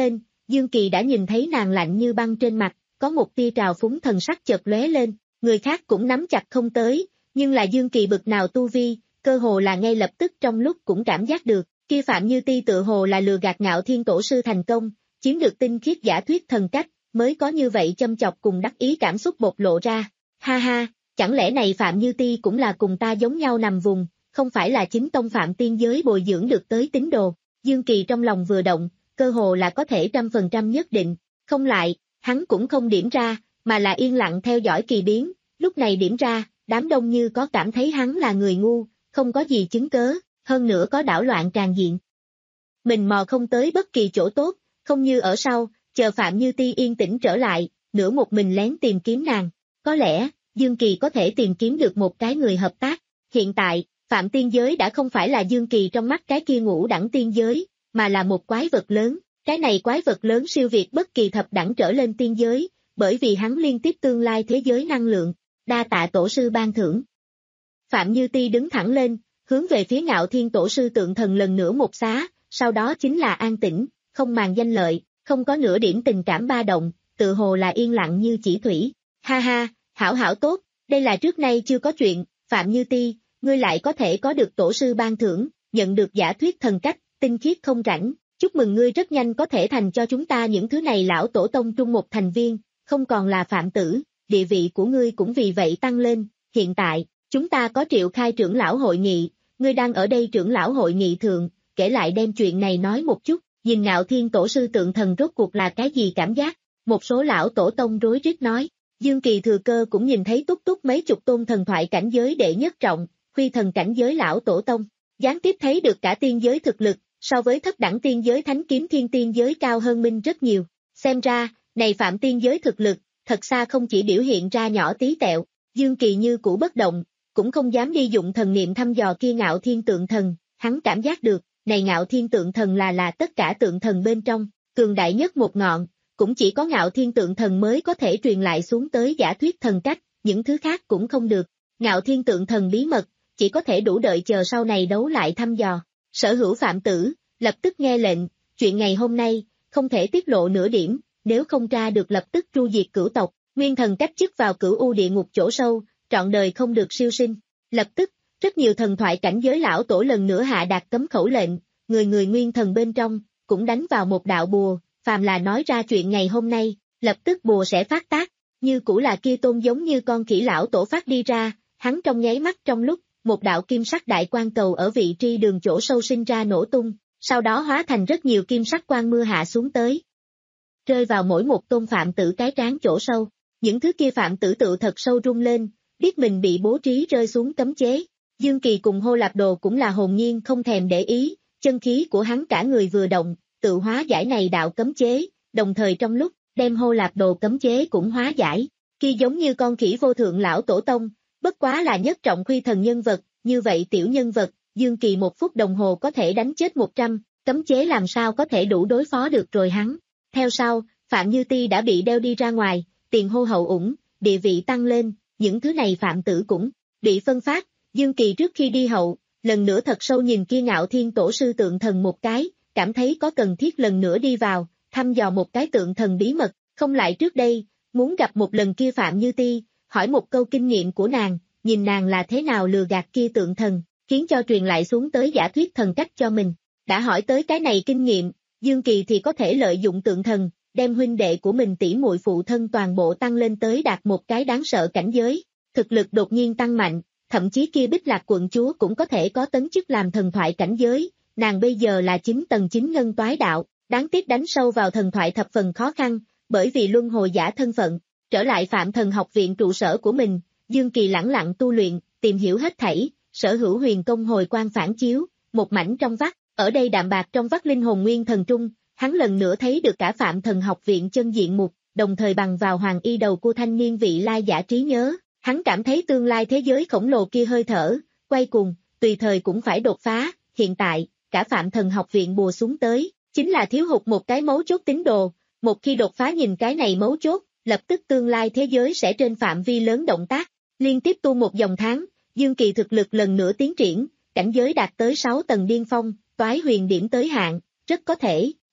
Dương Kỳ đã nhìn thấy nàng lạnh như băng trên mặt, có một tia trào phúng thần sắc chợt lóe lên, người khác cũng nắm chặt không tới, nhưng là Dương Kỳ bực nào tu vi, cơ hồ là ngay lập tức trong lúc cũng cảm giác được, kia Phạm Như Ti tự hồ là lừa gạt Ngạo Thiên Tổ sư thành công, chiếm được tinh khiết giả thuyết thần cách, mới có như vậy châm chọc cùng đắc ý cảm xúc bộc lộ ra. Ha ha, chẳng lẽ này Phạm Như Ti cũng là cùng ta giống nhau nằm vùng, không phải là chính tông Phạm tiên giới bồi dưỡng được tới tín đồ. Dương Kỳ trong lòng vừa động, cơ hồ là có thể trăm phần trăm nhất định, không lại, hắn cũng không điểm ra, mà là yên lặng theo dõi kỳ biến, lúc này điểm ra, đám đông như có cảm thấy hắn là người ngu, không có gì chứng cớ, hơn nữa có đảo loạn tràn diện. Mình mò không tới bất kỳ chỗ tốt, không như ở sau, chờ Phạm Như Ti yên tĩnh trở lại, nửa một mình lén tìm kiếm nàng. Có lẽ, Dương Kỳ có thể tìm kiếm được một cái người hợp tác. Hiện tại, Phạm tiên giới đã không phải là Dương Kỳ trong mắt cái kia ngũ đẳng tiên giới, mà là một quái vật lớn. Cái này quái vật lớn siêu việt bất kỳ thập đẳng trở lên tiên giới, bởi vì hắn liên tiếp tương lai thế giới năng lượng. Đa tạ tổ sư ban thưởng. Phạm Như Ti đứng thẳng lên, hướng về phía Ngạo Thiên Tổ sư tượng thần lần nữa một xá, sau đó chính là an tĩnh, không màng danh lợi, không có nửa điểm tình cảm ba động, tự hồ là yên lặng như chỉ thủy. Ha ha, hảo hảo tốt, đây là trước nay chưa có chuyện, Phạm Như Ti, ngươi lại có thể có được tổ sư ban thưởng, nhận được giả thuyết thần cách, tinh khiết không rảnh, chúc mừng ngươi rất nhanh có thể thành cho chúng ta những thứ này lão tổ tông trung một thành viên, không còn là phạm tử, địa vị của ngươi cũng vì vậy tăng lên, hiện tại, chúng ta có triệu khai trưởng lão hội nghị, ngươi đang ở đây trưởng lão hội nghị thượng, kể lại đem chuyện này nói một chút, nhìn Ngạo Thiên Tổ sư tượng thần rốt cuộc là cái gì cảm giác, một số lão tổ tông rối rít nói. Dương Kỳ thừa cơ cũng nhìn thấy túc túc mấy chục tôn thần thoại cảnh giới đệ nhất trọng, huy thần cảnh giới lão tổ tông, gián tiếp thấy được cả tiên giới thực lực, so với thất đẳng tiên giới thánh kiếm thiên tiên giới cao hơn minh rất nhiều. Xem ra, này Phạm tiên giới thực lực, thật xa không chỉ biểu hiện ra nhỏ tí tẹo, Dương Kỳ như cũ bất động, cũng không dám đi dụng thần niệm thăm dò kia Ngạo Thiên tượng thần, hắn cảm giác được, này Ngạo Thiên tượng thần là là tất cả tượng thần bên trong, cường đại nhất một ngọn. Cũng chỉ có Ngạo Thiên tượng thần mới có thể truyền lại xuống tới giả thuyết thần cách, những thứ khác cũng không được. Ngạo Thiên tượng thần bí mật, chỉ có thể đủ đợi chờ sau này đấu lại thăm dò. Sở hữu Phạm tử, lập tức nghe lệnh, chuyện ngày hôm nay, không thể tiết lộ nửa điểm, nếu không tra được lập tức tru diệt cửu tộc, nguyên thần cách chức vào cửu u địa ngục chỗ sâu, trọn đời không được siêu sinh. Lập tức, rất nhiều thần thoại cảnh giới lão tổ lần nữa hạ đạt cấm khẩu lệnh, người người nguyên thần bên trong, cũng đánh vào một đạo bùa. Phàm là nói ra chuyện ngày hôm nay, lập tức bùa sẽ phát tác, như cũ là kia tôn giống như con khỉ lão tổ phát đi ra, hắn trong nháy mắt trong lúc, một đạo kim sắc đại quang cầu ở vị tri đường chỗ sâu sinh ra nổ tung, sau đó hóa thành rất nhiều kim sắc quang mưa hạ xuống tới. Rơi vào mỗi một tôn phạm tử cái trán chỗ sâu, những thứ kia phạm tử tự thật sâu rung lên, biết mình bị bố trí rơi xuống cấm chế. Dương Kỳ cùng Hô Lạp Đồ cũng là hồn nhiên không thèm để ý, chân khí của hắn cả người vừa động, tự hóa giải này đạo cấm chế, đồng thời trong lúc, đem Hô Lạp Đồ cấm chế cũng hóa giải, kia giống như con khỉ vô thượng lão tổ tông, bất quá là nhất trọng khuy thần nhân vật, như vậy tiểu nhân vật, Dương Kỳ một phút đồng hồ có thể đánh chết một trăm, cấm chế làm sao có thể đủ đối phó được rồi hắn. Theo sau, Phạm Như Ti đã bị đeo đi ra ngoài, tiền hô hậu ủng, địa vị tăng lên, những thứ này phạm tử cũng bị phân phát, Dương Kỳ trước khi đi hậu, lần nữa thật sâu nhìn kia Ngạo Thiên Tổ sư tượng thần một cái, cảm thấy có cần thiết lần nữa đi vào, thăm dò một cái tượng thần bí mật, không lại trước đây, muốn gặp một lần kia Phạm Như Ti, hỏi một câu kinh nghiệm của nàng, nhìn nàng là thế nào lừa gạt kia tượng thần, khiến cho truyền lại xuống tới giả thuyết thần cách cho mình. Đã hỏi tới cái này kinh nghiệm, Dương Kỳ thì có thể lợi dụng tượng thần, đem huynh đệ của mình tỷ muội phụ thân toàn bộ tăng lên tới đạt một cái đáng sợ cảnh giới, thực lực đột nhiên tăng mạnh, thậm chí kia Bích Lạc quận chúa cũng có thể có tấn chức làm thần thoại cảnh giới. Nàng bây giờ là chín tầng chín ngân toái đạo, đáng tiếc đánh sâu vào thần thoại thập phần khó khăn, bởi vì luân hồi giả thân phận, trở lại Phạm Thần học viện trụ sở của mình, Dương Kỳ lẳng lặng tu luyện, tìm hiểu hết thảy, sở hữu huyền công hồi quang phản chiếu, một mảnh trong vắt, ở đây đạm bạc trong vắt linh hồn nguyên thần trung, hắn lần nữa thấy được cả Phạm Thần học viện chân diện mục, đồng thời bằng vào hoàng y đầu của thanh niên vị lai giả trí nhớ, hắn cảm thấy tương lai thế giới khổng lồ kia hơi thở, quay cùng, tùy thời cũng phải đột phá, hiện tại. Cả Phạm Thần học viện bùa xuống tới, chính là thiếu hụt một cái mấu chốt tín đồ, một khi đột phá nhìn cái này mấu chốt, lập tức tương lai thế giới sẽ trên phạm vi lớn động tác, liên tiếp tu một dòng tháng, Dương Kỳ thực lực lần nữa tiến triển, cảnh giới đạt tới sáu tầng điên phong, toái huyền điểm tới hạn, rất có thể,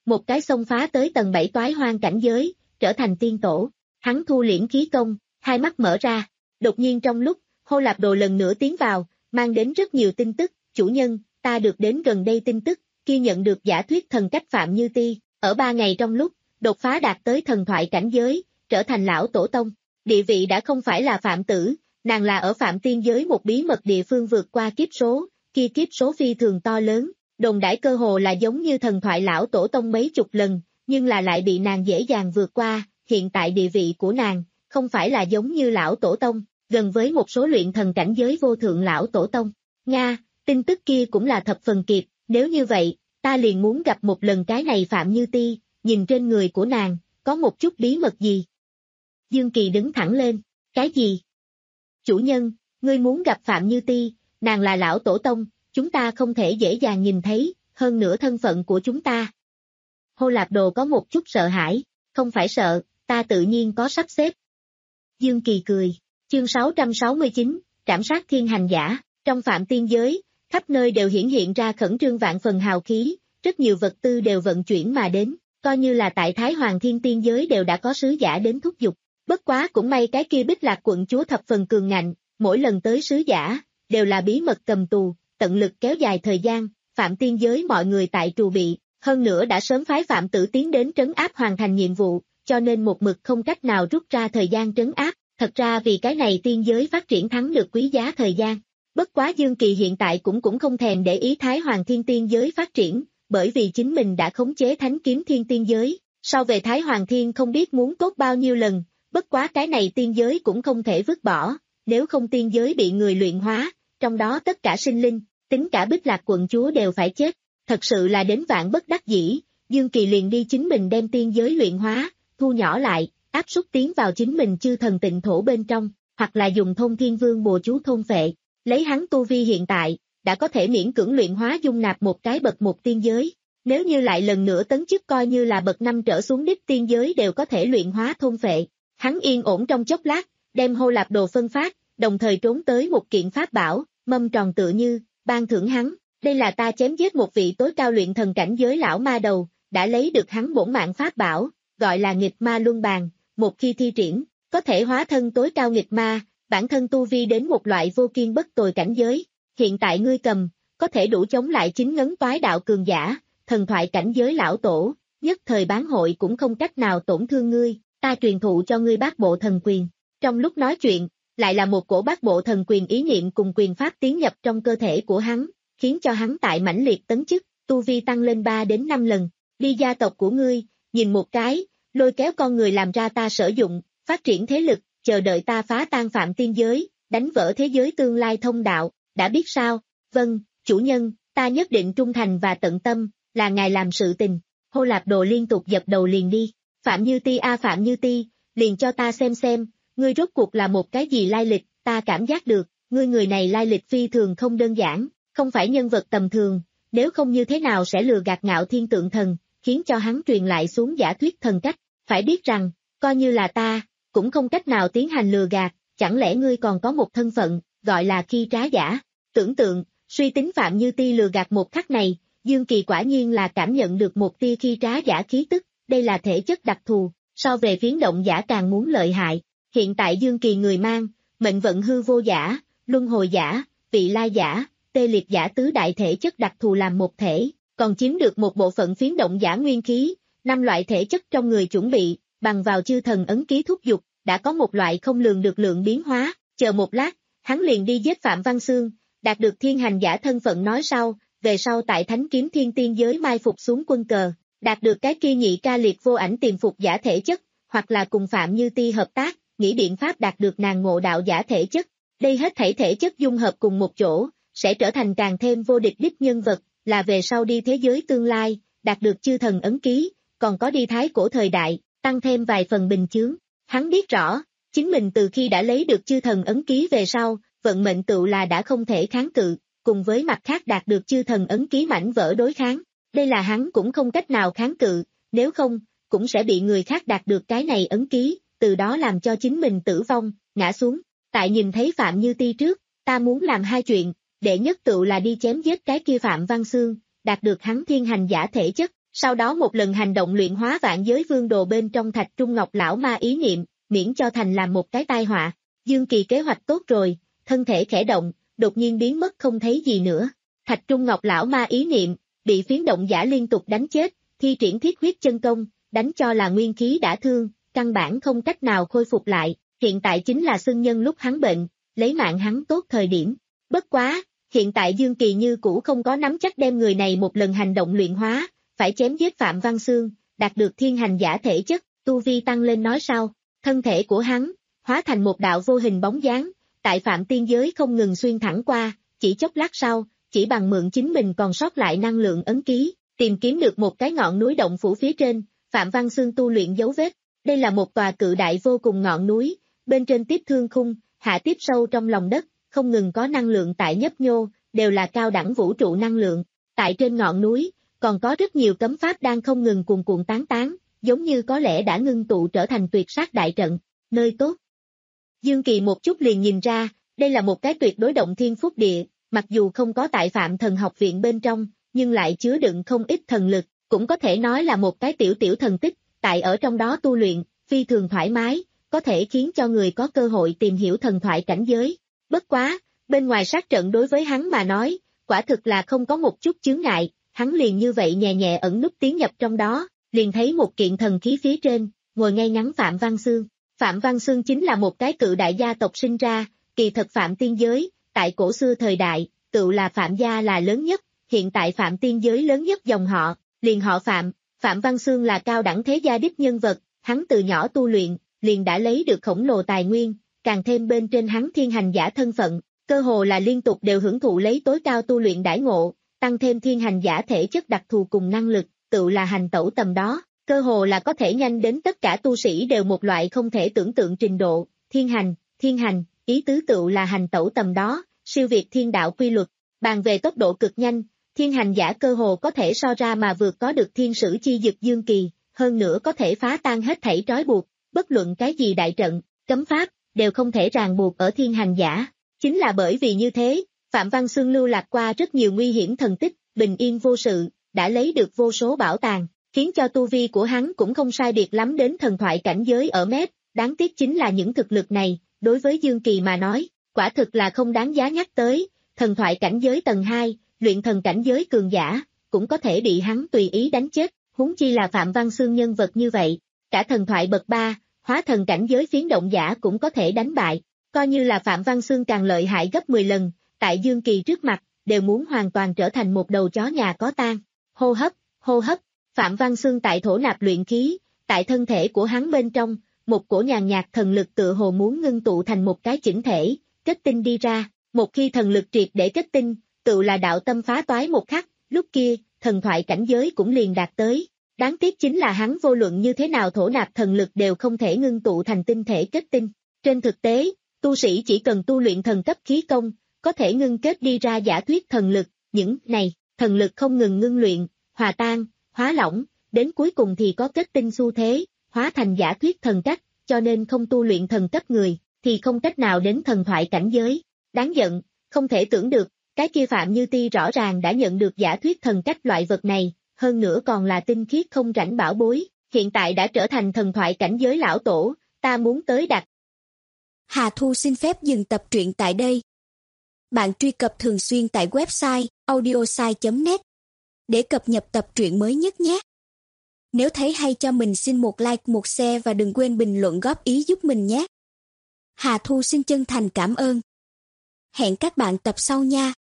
một cái xông phá tới tầng bảy toái hoang cảnh giới, trở thành tiên tổ. Hắn thu liễm khí công, hai mắt mở ra. Đột nhiên trong lúc, Hô Lạp Đồ lần nữa tiến vào, mang đến rất nhiều tin tức. Chủ nhân, ta được đến gần đây tin tức, khi nhận được giả thuyết thần cách Phạm Như Ti, ở ba ngày trong lúc, đột phá đạt tới thần thoại cảnh giới, trở thành lão tổ tông. Địa vị đã không phải là Phạm Tử, nàng là ở Phạm Tiên giới một bí mật địa phương vượt qua kiếp số, khi kiếp số phi thường to lớn, đồn đãi cơ hồ là giống như thần thoại lão tổ tông mấy chục lần, nhưng là lại bị nàng dễ dàng vượt qua. Hiện tại địa vị của nàng, không phải là giống như lão tổ tông, gần với một số luyện thần cảnh giới vô thượng lão tổ tông. Nga, tin tức kia cũng là thập phần kịp, nếu như vậy, ta liền muốn gặp một lần cái này Phạm Như Ti, nhìn trên người của nàng, có một chút bí mật gì. Dương Kỳ đứng thẳng lên, cái gì? Chủ nhân, ngươi muốn gặp Phạm Như Ti, nàng là lão tổ tông, chúng ta không thể dễ dàng nhìn thấy, hơn nữa thân phận của chúng ta. Hô Lạp Đồ có một chút sợ hãi, không phải sợ, ta tự nhiên có sắp xếp. Dương Kỳ cười, chương sáu trăm sáu mươi chín, trảm sát thiên hành giả, trong Phạm Tiên giới, khắp nơi đều hiển hiện ra khẩn trương vạn phần hào khí, rất nhiều vật tư đều vận chuyển mà đến, coi như là tại Thái Hoàng Thiên Tiên giới đều đã có sứ giả đến thúc giục. Bất quá cũng may cái kia Bích Lạc quận chúa thập phần cường ngạnh, mỗi lần tới sứ giả, đều là bí mật cầm tù, tận lực kéo dài thời gian, Phạm Tiên giới mọi người tại trù bị, hơn nữa đã sớm phái Phạm Tử tiến đến trấn áp hoàn thành nhiệm vụ, cho nên một mực không cách nào rút ra thời gian trấn áp, thật ra vì cái này tiên giới phát triển thắng được quý giá thời gian. Bất quá Dương Kỳ hiện tại cũng cũng không thèm để ý Thái Hoàng Thiên Tiên giới phát triển, bởi vì chính mình đã khống chế Thánh Kiếm Thiên Tiên giới, sau về Thái Hoàng Thiên không biết muốn tốt bao nhiêu lần, bất quá cái này tiên giới cũng không thể vứt bỏ, nếu không tiên giới bị người luyện hóa, trong đó tất cả sinh linh, tính cả Bích Lạc quận chúa đều phải chết, thật sự là đến vạn bất đắc dĩ, Dương Kỳ liền đi chính mình đem tiên giới luyện hóa, thu nhỏ lại, áp suất tiến vào chính mình chư thần tịnh thổ bên trong, hoặc là dùng thôn thiên vương bùa chú thôn phệ, lấy hắn tu vi hiện tại, đã có thể miễn cưỡng luyện hóa dung nạp một cái bậc một tiên giới, nếu như lại lần nữa tấn chức coi như là bậc năm trở xuống đích tiên giới đều có thể luyện hóa thôn phệ. Hắn yên ổn trong chốc lát, đem Hô Lạp Đồ phân phát, đồng thời trốn tới một kiện pháp bảo, mâm tròn tựa như, ban thưởng hắn, đây là ta chém giết một vị tối cao luyện thần cảnh giới lão ma đầu, đã lấy được hắn bổn mạng pháp bảo, gọi là nghịch ma luân bàn, một khi thi triển, có thể hóa thân tối cao nghịch ma, bản thân tu vi đến một loại vô kiên bất tồi cảnh giới, hiện tại ngươi cầm, có thể đủ chống lại chính ngấn toái đạo cường giả, thần thoại cảnh giới lão tổ, nhất thời bán hội cũng không cách nào tổn thương ngươi, ta truyền thụ cho ngươi bát bộ thần quyền. Trong lúc nói chuyện, lại là một cổ bát bộ thần quyền ý niệm cùng quyền pháp tiến nhập trong cơ thể của hắn, khiến cho hắn tại mãnh liệt tấn chức, tu vi tăng lên ba đến năm lần, đi gia tộc của ngươi, nhìn một cái, lôi kéo con người làm ra ta sử dụng, phát triển thế lực, chờ đợi ta phá tan Phạm Tiên giới, đánh vỡ thế giới tương lai thông đạo, đã biết sao, vâng, chủ nhân, ta nhất định trung thành và tận tâm, là ngài làm sự tình. Hô Lạp Đồ liên tục dập đầu liền đi, Phạm Như Ti a Phạm Như Ti, liền cho ta xem xem, ngươi rốt cuộc là một cái gì lai lịch, ta cảm giác được, ngươi người này lai lịch phi thường không đơn giản, không phải nhân vật tầm thường, nếu không như thế nào sẽ lừa gạt Ngạo Thiên Tượng Thần, khiến cho hắn truyền lại xuống giả thuyết thần cách, phải biết rằng, coi như là ta, cũng không cách nào tiến hành lừa gạt, chẳng lẽ ngươi còn có một thân phận, gọi là khi trá giả, tưởng tượng, suy tính Phạm Như Ti lừa gạt một khắc này, Dương Kỳ quả nhiên là cảm nhận được một tia khi trá giả khí tức, đây là thể chất đặc thù, so về phiến động giả càng muốn lợi hại, hiện tại Dương Kỳ người mang, mệnh vận hư vô giả, luân hồi giả, vị lai giả, tê liệt giả tứ đại thể chất đặc thù làm một thể, còn chiếm được một bộ phận phiến động giả nguyên khí, năm loại thể chất trong người chuẩn bị, bằng vào chư thần ấn ký thúc dục, đã có một loại không lường được lượng biến hóa, chờ một lát, hắn liền đi giết Phạm Văn Xương, đạt được thiên hành giả thân phận nói sau, về sau tại Thánh Kiếm Thiên Tiên giới mai phục xuống quân cờ, đạt được cái kia nhị ca liệt vô ảnh tiềm phục giả thể chất, hoặc là cùng Phạm Như Ti hợp tác, nghĩ biện pháp đạt được nàng ngộ đạo giả thể chất, đây hết thảy thể chất dung hợp cùng một chỗ, sẽ trở thành càng thêm vô địch đích nhân vật, là về sau đi thế giới tương lai, đạt được chư thần ấn ký, còn có đi thái cổ thời đại, tăng thêm vài phần bình chướng. Hắn biết rõ, chính mình từ khi đã lấy được chư thần ấn ký về sau, vận mệnh tựu là đã không thể kháng cự, cùng với mặt khác đạt được chư thần ấn ký mảnh vỡ đối kháng. Đây là hắn cũng không cách nào kháng cự, nếu không, cũng sẽ bị người khác đạt được cái này ấn ký, từ đó làm cho chính mình tử vong, ngã xuống. Tại nhìn thấy Phạm Như Ti trước, ta muốn làm hai chuyện, đệ nhất tựu là đi chém giết cái kia Phạm Văn Xương, đạt được hắn thiên hành giả thể chất, sau đó một lần hành động luyện hóa vạn giới vương đồ bên trong thạch trung ngọc lão ma ý niệm, miễn cho thành làm một cái tai họa. Dương Kỳ kế hoạch tốt rồi, thân thể khẽ động, đột nhiên biến mất không thấy gì nữa. Thạch trung ngọc lão ma ý niệm, bị phiến động giả liên tục đánh chết, thi triển thiết huyết chân công, đánh cho là nguyên khí đã thương, căn bản không cách nào khôi phục lại, hiện tại chính là xưng nhân lúc hắn bệnh, lấy mạng hắn tốt thời điểm. Bất quá, hiện tại Dương Kỳ như cũ không có nắm chắc đem người này một lần hành động luyện hóa, phải chém giết Phạm Văn Xương, đạt được thiên hành giả thể chất, tu vi tăng lên nói sau, thân thể của hắn, hóa thành một đạo vô hình bóng dáng, tại Phạm tiên giới không ngừng xuyên thẳng qua, chỉ chốc lát sau, chỉ bằng mượn chính mình còn sót lại năng lượng ấn ký, tìm kiếm được một cái ngọn núi động phủ phía trên, Phạm Văn Xương tu luyện dấu vết, đây là một tòa cự đại vô cùng ngọn núi, bên trên tiếp thương khung, hạ tiếp sâu trong lòng đất, không ngừng có năng lượng tại nhấp nhô, đều là cao đẳng vũ trụ năng lượng, tại trên ngọn núi, còn có rất nhiều cấm pháp đang không ngừng cuồn cuộn tán tán, giống như có lẽ đã ngưng tụ trở thành tuyệt sát đại trận, nơi tốt. Dương Kỳ một chút liền nhìn ra, đây là một cái tuyệt đối động thiên phúc địa, mặc dù không có tại Phạm Thần học viện bên trong, nhưng lại chứa đựng không ít thần lực, cũng có thể nói là một cái tiểu tiểu thần tích, tại ở trong đó tu luyện, phi thường thoải mái, có thể khiến cho người có cơ hội tìm hiểu thần thoại cảnh giới. Bất quá, bên ngoài sát trận đối với hắn mà nói, quả thực là không có một chút chướng ngại, hắn liền như vậy nhẹ nhẹ ẩn núp tiến nhập trong đó, liền thấy một kiện thần khí phía trên, ngồi ngay ngắn Phạm Văn Xương. Phạm Văn Xương chính là một cái cự đại gia tộc sinh ra, kỳ thật Phạm tiên giới, tại cổ xưa thời đại, tự là Phạm gia là lớn nhất, hiện tại Phạm tiên giới lớn nhất dòng họ, liền họ Phạm, Phạm Văn Xương là cao đẳng thế gia đích nhân vật, hắn từ nhỏ tu luyện, liền đã lấy được khổng lồ tài nguyên, càng thêm bên trên hắn thiên hành giả thân phận, cơ hồ là liên tục đều hưởng thụ lấy tối cao tu luyện đãi ngộ, tăng thêm thiên hành giả thể chất đặc thù cùng năng lực, tự là hành tẩu tầm đó, cơ hồ là có thể nhanh đến tất cả tu sĩ đều một loại không thể tưởng tượng trình độ, thiên hành, thiên hành, ý tứ tự là hành tẩu tầm đó, siêu việt thiên đạo quy luật, bàn về tốc độ cực nhanh, thiên hành giả cơ hồ có thể so ra mà vượt có được thiên sử chi dực Dương Kỳ, hơn nữa có thể phá tan hết thảy trói buộc, bất luận cái gì đại trận, cấm pháp, đều không thể ràng buộc ở thiên hành giả. Chính là bởi vì như thế, Phạm Văn Xương lưu lạc qua rất nhiều nguy hiểm thần tích, bình yên vô sự, đã lấy được vô số bảo tàng, khiến cho tu vi của hắn cũng không sai biệt lắm đến thần thoại cảnh giới ở mét, đáng tiếc chính là những thực lực này, đối với Dương Kỳ mà nói, quả thực là không đáng giá nhắc tới, thần thoại cảnh giới tầng hai, luyện thần cảnh giới cường giả, cũng có thể bị hắn tùy ý đánh chết, huống chi là Phạm Văn Xương nhân vật như vậy, cả thần thoại bậc ba, hóa thần cảnh giới phiến động giả cũng có thể đánh bại, coi như là Phạm Văn Xương càng lợi hại gấp mười lần, tại Dương Kỳ trước mặt, đều muốn hoàn toàn trở thành một đầu chó nhà có tang. Hô hấp, hô hấp, Phạm Văn Xương tại thổ nạp luyện khí, tại thân thể của hắn bên trong, một cổ nhàn nhạt thần lực tựa hồ muốn ngưng tụ thành một cái chỉnh thể, kết tinh đi ra, một khi thần lực triệt để kết tinh, tự là đạo tâm phá toái một khắc, lúc kia, thần thoại cảnh giới cũng liền đạt tới. Đáng tiếc chính là hắn vô luận như thế nào thổ nạp thần lực đều không thể ngưng tụ thành tinh thể kết tinh. Trên thực tế, tu sĩ chỉ cần tu luyện thần cấp khí công, có thể ngưng kết đi ra giả thuyết thần lực, những này, thần lực không ngừng ngưng luyện, hòa tan, hóa lỏng, đến cuối cùng thì có kết tinh xu thế, hóa thành giả thuyết thần cách, cho nên không tu luyện thần cấp người, thì không cách nào đến thần thoại cảnh giới. Đáng giận, không thể tưởng được, cái kia Phạm Như Ti rõ ràng đã nhận được giả thuyết thần cách loại vật này, hơn nữa còn là tinh khiết không rảnh bảo bối, hiện tại đã trở thành thần thoại cảnh giới lão tổ, ta muốn tới đặt. Hà Thu xin phép dừng tập truyện tại đây. Bạn truy cập thường xuyên tại website audiosai chấm net để cập nhật tập truyện mới nhất nhé. Nếu thấy hay cho mình xin một like, một share và đừng quên bình luận góp ý giúp mình nhé. Hà Thu xin chân thành cảm ơn. Hẹn các bạn tập sau nha.